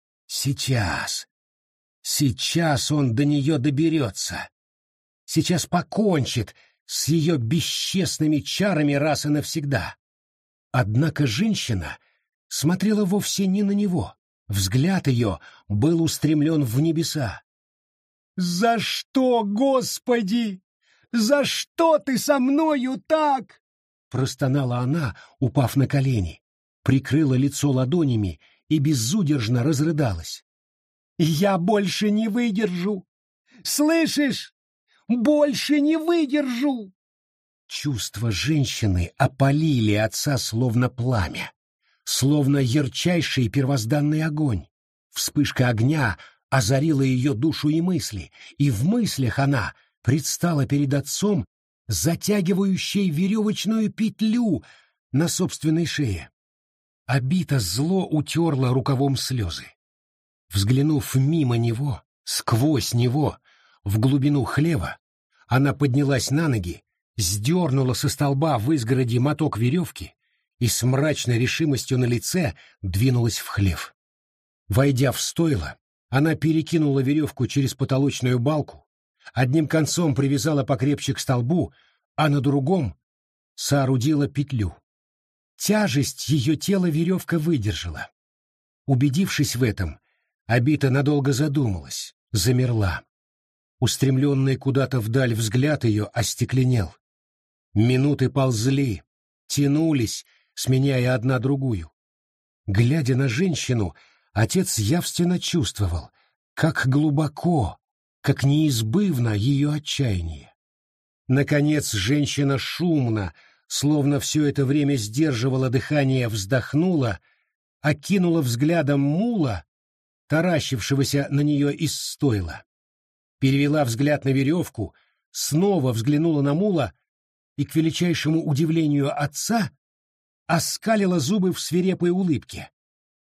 Сейчас он до нее доберется. Сейчас покончит с ее бесчестными чарами раз и навсегда. Однако женщина смотрела вовсе не на него. Взгляд ее был устремлен в небеса. «За что, Господи? За что ты со мною так?» Простонала она, упав на колени, прикрыла лицо ладонями и безудержно разрыдалась. «Я больше не выдержу! Слышишь? Больше не выдержу!» Чувства женщины опалили отца словно пламя, словно ярчайший первозданный огонь. Вспышка огня озарила ее душу и мысли, и в мыслях она предстала перед отцом, затягивающей веревочную петлю на собственной шее. Обита зло утерла рукавом слезы. Взглянув мимо него, сквозь него, в глубину хлева, она поднялась на ноги, сдернула со столба в изгороди моток веревки и с мрачной решимостью на лице двинулась в хлев. Войдя в стойло, она перекинула веревку через потолочную балку, одним концом привязала покрепче к столбу, а на другом соорудила петлю. Тяжесть ее тела веревка выдержала. Убедившись в этом, Обита надолго задумалась, замерла. Устремленный куда-то вдаль взгляд ее остекленел. Минуты ползли, тянулись, сменяя одна другую. Глядя на женщину, отец явственно чувствовал, как глубоко, как неизбывно ее отчаяние. Наконец женщина шумно, словно все это время сдерживала дыхание, вздохнула, окинула взглядом мула, таращившегося на нее из стойла, перевела взгляд на веревку, снова взглянула на мула и, к величайшему удивлению отца, оскалила зубы в свирепой улыбке.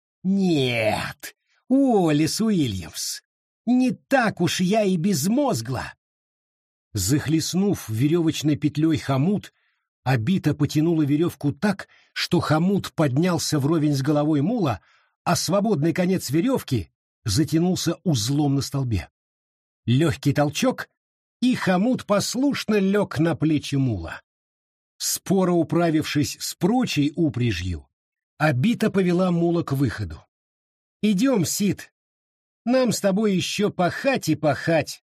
«Нет, Уоллес Уильямс, не так уж я и безмозгла!» Захлестнув веревочной петлей хомут, Обита потянула веревку так, что хомут поднялся вровень с головой мула, а свободный конец веревки затянулся узлом на столбе. Легкий толчок, и хомут послушно лег на плечи мула. Споро управившись с прочей упряжью, Обита повела мула к выходу. «Идем, Сид, нам с тобой еще пахать и пахать».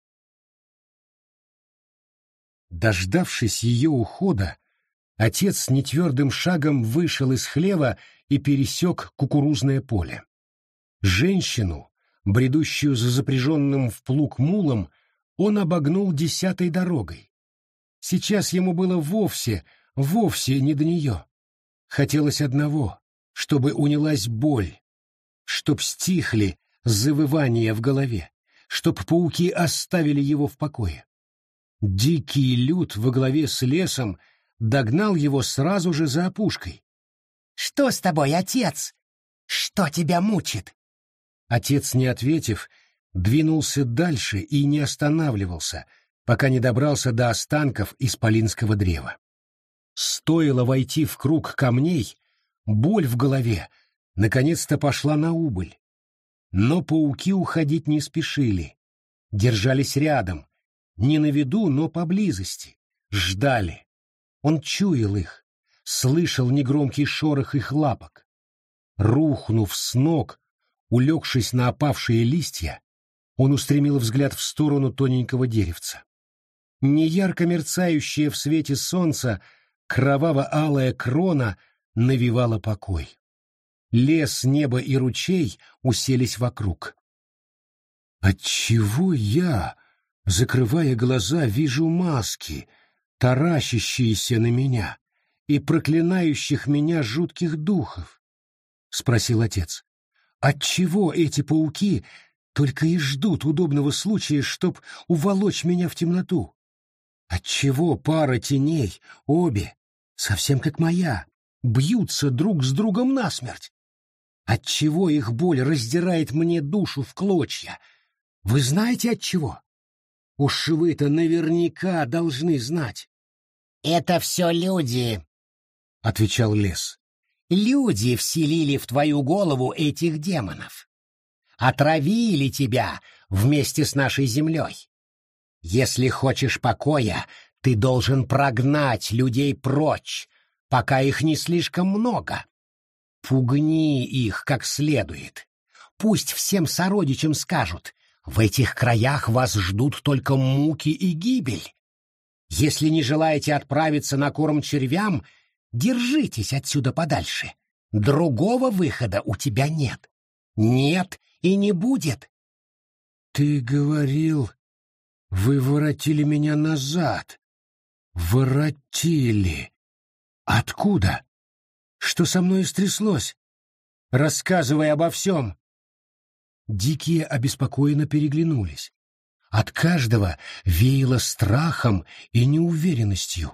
Дождавшись ее ухода, отец нетвердым шагом вышел из хлева и пересек кукурузное поле. Женщину, бредущую за запряженным в плуг мулом, он обогнул 10-й дорогой. Сейчас ему было вовсе не до нее. Хотелось одного, чтобы унялась боль, чтоб стихли завывания в голове, чтоб пауки оставили его в покое. Дикий люд во главе с лесом догнал его сразу же за опушкой. «Что с тобой, отец? Что тебя мучит?» Отец, не ответив, двинулся дальше и не останавливался, пока не добрался до останков исполинского древа. Стоило войти в круг камней, боль в голове наконец-то пошла на убыль. Но пауки уходить не спешили, держались рядом, не на виду, но поблизости, ждали. Он чуял их, слышал негромкий шорох их лапок. Рухнув с ног, улегшись на опавшие листья, он устремил взгляд в сторону тоненького деревца. Неярко мерцающая в свете солнца кроваво-алая крона навевала покой. Лес, небо и ручей уселись вокруг. Отчего я, закрывая глаза, вижу маски, таращащиеся на меня и проклинающих меня жутких духов? — спросил отец. — Отчего эти пауки только и ждут удобного случая, чтоб уволочь меня в темноту? Отчего пара теней, обе, совсем как моя, бьются друг с другом насмерть? Отчего их боль раздирает мне душу в клочья? Вы знаете отчего? Уж вы-то наверняка должны знать. — Это все люди, — отвечал лес. — Люди вселили в твою голову этих демонов. Отравили тебя вместе с нашей землей. Если хочешь покоя, ты должен прогнать людей прочь, пока их не слишком много. Пугни их как следует. Пусть всем сородичам скажут: в этих краях вас ждут только муки и гибель. Если не желаете отправиться на корм червям, держитесь отсюда подальше. Другого выхода у тебя нет. Нет и не будет. — Ты говорил, вы воротили меня назад, Воротили. Откуда? Что со мной стряслось? Рассказывай обо всем. Дикие обеспокоенно переглянулись. От каждого веяло страхом и неуверенностью.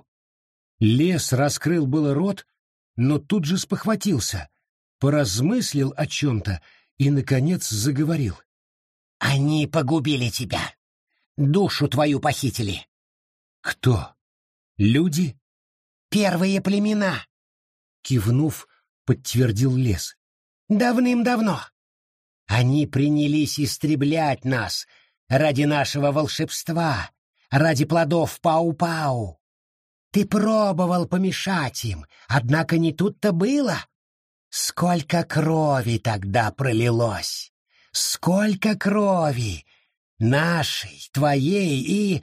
Лес раскрыл было рот, но тут же спохватился, поразмыслил о чем-то и, наконец, заговорил. «Они погубили тебя. Душу твою похитили». «Кто? Люди?» «Первые племена», — кивнув, подтвердил лес. «Давным-давно. Они принялись истреблять нас ради нашего волшебства, ради плодов Пау-Пау. Ты пробовал помешать им, однако не тут-то было. Сколько крови тогда пролилось! Сколько крови! Нашей, твоей и...»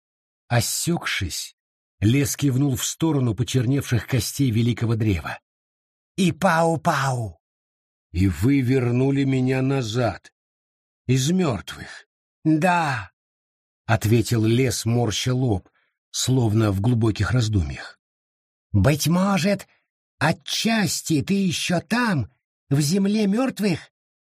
Осекшись, лес кивнул в сторону почерневших костей великого древа. «И Пау-Пау!» «И вы вернули меня назад, из мертвых?» «Да», — ответил лес, морща лоб, словно в глубоких раздумьях. «Быть может, отчасти ты еще там, в земле мертвых?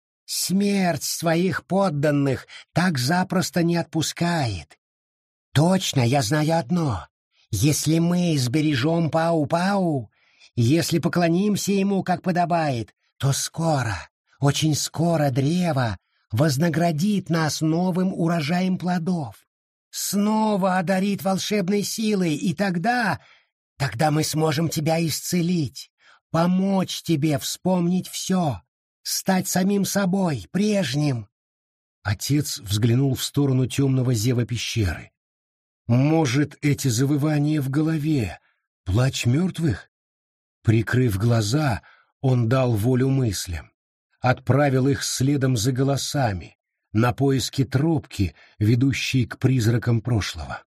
Смерть своих подданных так запросто не отпускает. Точно я знаю одно. Если мы сбережем Пау-Пау, если поклонимся ему, как подобает, то скоро, очень скоро древо вознаградит нас новым урожаем плодов, снова одарит волшебной силой, и тогда мы сможем тебя исцелить, помочь тебе вспомнить все, стать самим собой, прежним». Отец взглянул в сторону темного зева пещеры. «Может, эти завывания в голове — плач мертвых?» Прикрыв глаза, он дал волю мыслям, отправил их следом за голосами, на поиски тропки, ведущей к призракам прошлого.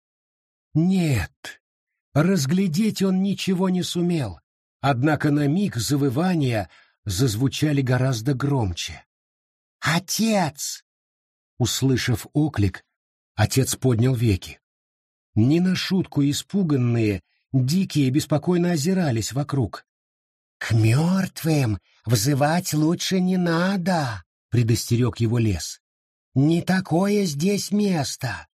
Нет, разглядеть он ничего не сумел, однако на миг завывания зазвучали гораздо громче. «Отец!» Услышав оклик, отец поднял веки. Не на шутку испуганные, дикие беспокойно озирались вокруг. «К мертвым взывать лучше не надо», — предостерег его лес. «Не такое здесь место.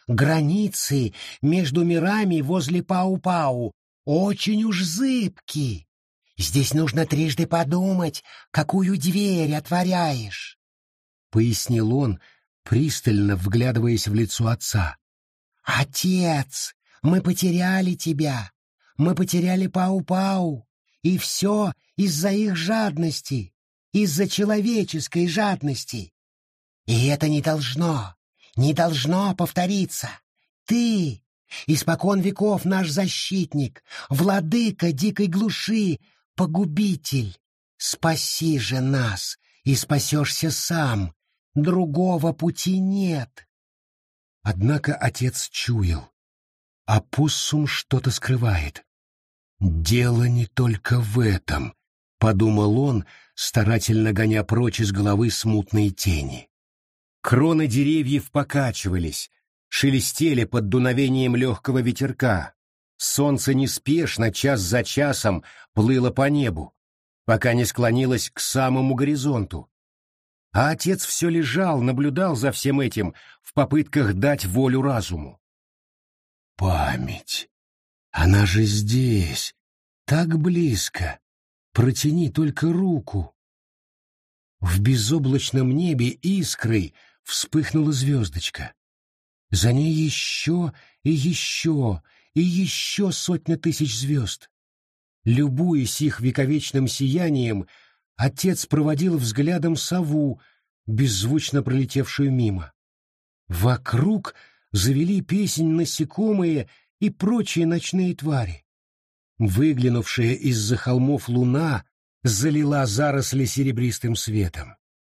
Границы между мирами возле Пау-Пау очень уж зыбки. Здесь нужно трижды подумать, какую дверь отворяешь», — пояснил он, пристально вглядываясь в лицо отца. «Отец, мы потеряли тебя, мы потеряли Пау-Пау. И все из-за их жадности, из-за человеческой жадности. И это не должно повториться. Ты, испокон веков наш защитник, владыка дикой глуши, погубитель. Спаси же нас, и спасешься сам. Другого пути нет». Однако отец чуял. Опоссум что-то скрывает. «Дело не только в этом», — подумал он, старательно гоня прочь из головы смутные тени. Кроны деревьев покачивались, шелестели под дуновением легкого ветерка. Солнце неспешно, час за часом, плыло по небу, пока не склонилось к самому горизонту. А отец все лежал, наблюдал за всем этим в попытках дать волю разуму. «Память! Она же здесь, так близко. Протяни только руку». В безоблачном небе искрой вспыхнула звездочка. За ней еще и еще и еще сотня тысяч звезд. Любуясь их вековечным сиянием, отец проводил взглядом сову, беззвучно пролетевшую мимо. Вокруг завели песнь насекомые и прочие ночные твари. Выглянувшая из-за холмов луна залила заросли серебристым светом.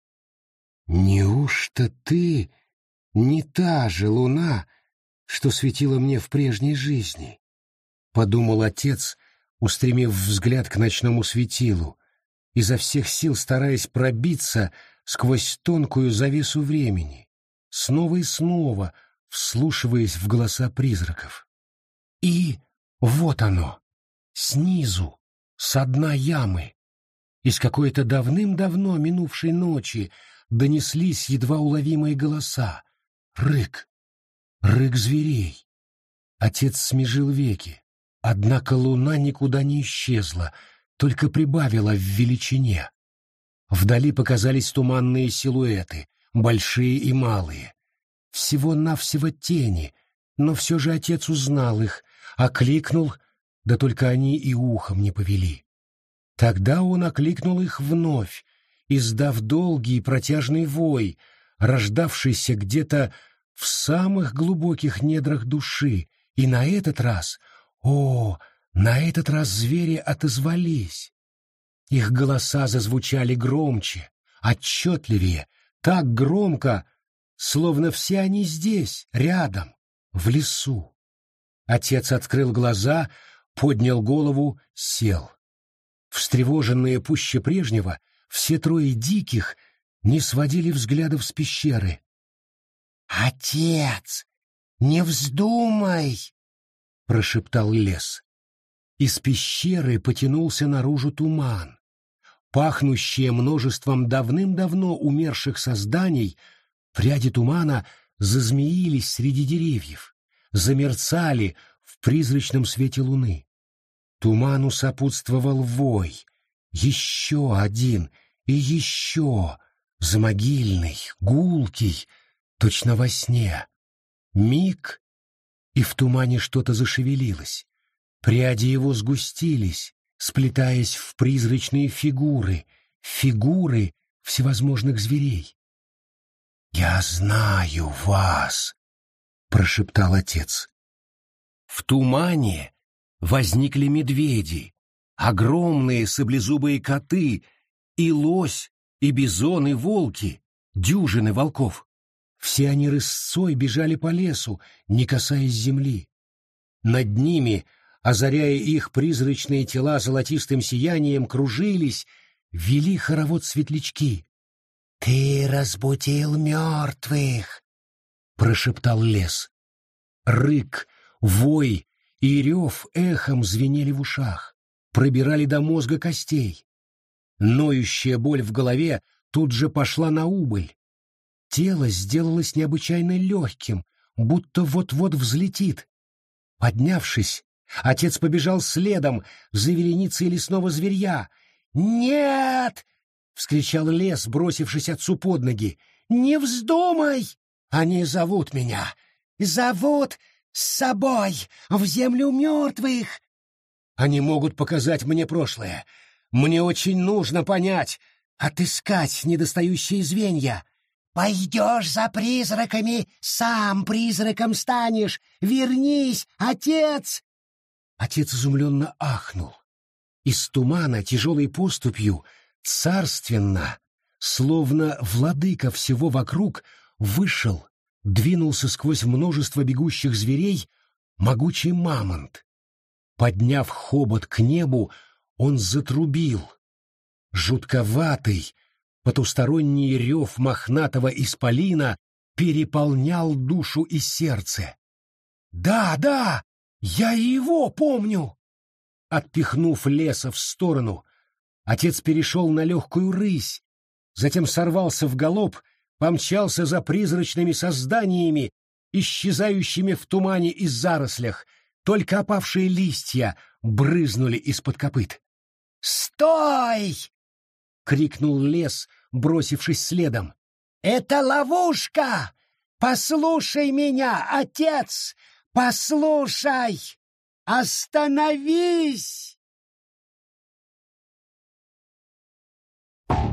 «Неужто ты не та же луна, что светила мне в прежней жизни?» — подумал отец, устремив взгляд к ночному светилу, изо всех сил стараясь пробиться сквозь тонкую завесу времени, снова и снова вслушиваясь в голоса призраков. И Вот оно, снизу, с дна ямы. Из какой-то давным-давно минувшей ночи донеслись едва уловимые голоса. Рык, рык зверей. Отец смежил веки, однако луна никуда не исчезла, только прибавила в величине. Вдали показались туманные силуэты, большие и малые. Всего-навсего тени, но все же отец узнал их, окликнул, да только они и ухом не повели. Тогда он окликнул их вновь, издав долгий протяжный вой, рождавшийся где-то в самых глубоких недрах души, и на этот раз, на этот раз звери отозвались. Их голоса зазвучали громче, отчетливее, так громко, словно все они здесь, рядом, в лесу. Отец открыл глаза, поднял голову, сел. Встревоженные пуще прежнего, все трое диких не сводили взглядов с пещеры. «Отец, не вздумай!» — прошептал лес. Из пещеры потянулся наружу туман. Пахнущие множеством давным-давно умерших созданий, пряди тумана зазмеились среди деревьев, замерцали в призрачном свете луны. Туману сопутствовал вой, еще один и еще, замогильный, гулкий, точно во сне. Миг, и в тумане что-то зашевелилось. Пряди его сгустились, сплетаясь в призрачные фигуры всевозможных зверей. «Я знаю вас», — прошептал отец. В тумане возникли медведи, огромные саблезубые коты, и лось, и бизон, и волки, дюжины волков. Все они рысцой бежали по лесу, не касаясь земли. Над ними, озаряя их призрачные тела золотистым сиянием, кружились, вели хоровод светлячки. «Ты разбудил мертвых!» — прошептал лес. Рык, вой и рев эхом звенели в ушах, пробирали до мозга костей. Ноющая боль в голове тут же пошла на убыль. Тело сделалось необычайно легким, будто вот-вот взлетит. Поднявшись, отец побежал следом за вереницей лесного зверья. «Нет!» — вскричал лес, бросившись отцу под ноги. «Не вздумай! Они зовут меня! Зовут с собой в землю мертвых!» Они могут показать мне прошлое. Мне очень нужно понять, отыскать недостающие звенья. «Пойдешь за призраками, сам призраком станешь! Вернись, отец!» Отец изумленно ахнул. Из тумана тяжелой поступью, царственно, словно владыка всего вокруг, вышел, двинулся сквозь множество бегущих зверей могучий мамонт. Подняв хобот к небу, он затрубил. Жутковатый, потусторонний рев мохнатого исполина переполнял душу и сердце. «Да, я и его помню!» Отпихнув леса в сторону, отец перешел на легкую рысь, затем сорвался в галоп, помчался за призрачными созданиями, исчезающими в тумане и зарослях, только опавшие листья брызнули из-под копыт. «Стой!» — крикнул лес, бросившись следом. «Это ловушка! Послушай меня, отец! Послушай! Остановись!»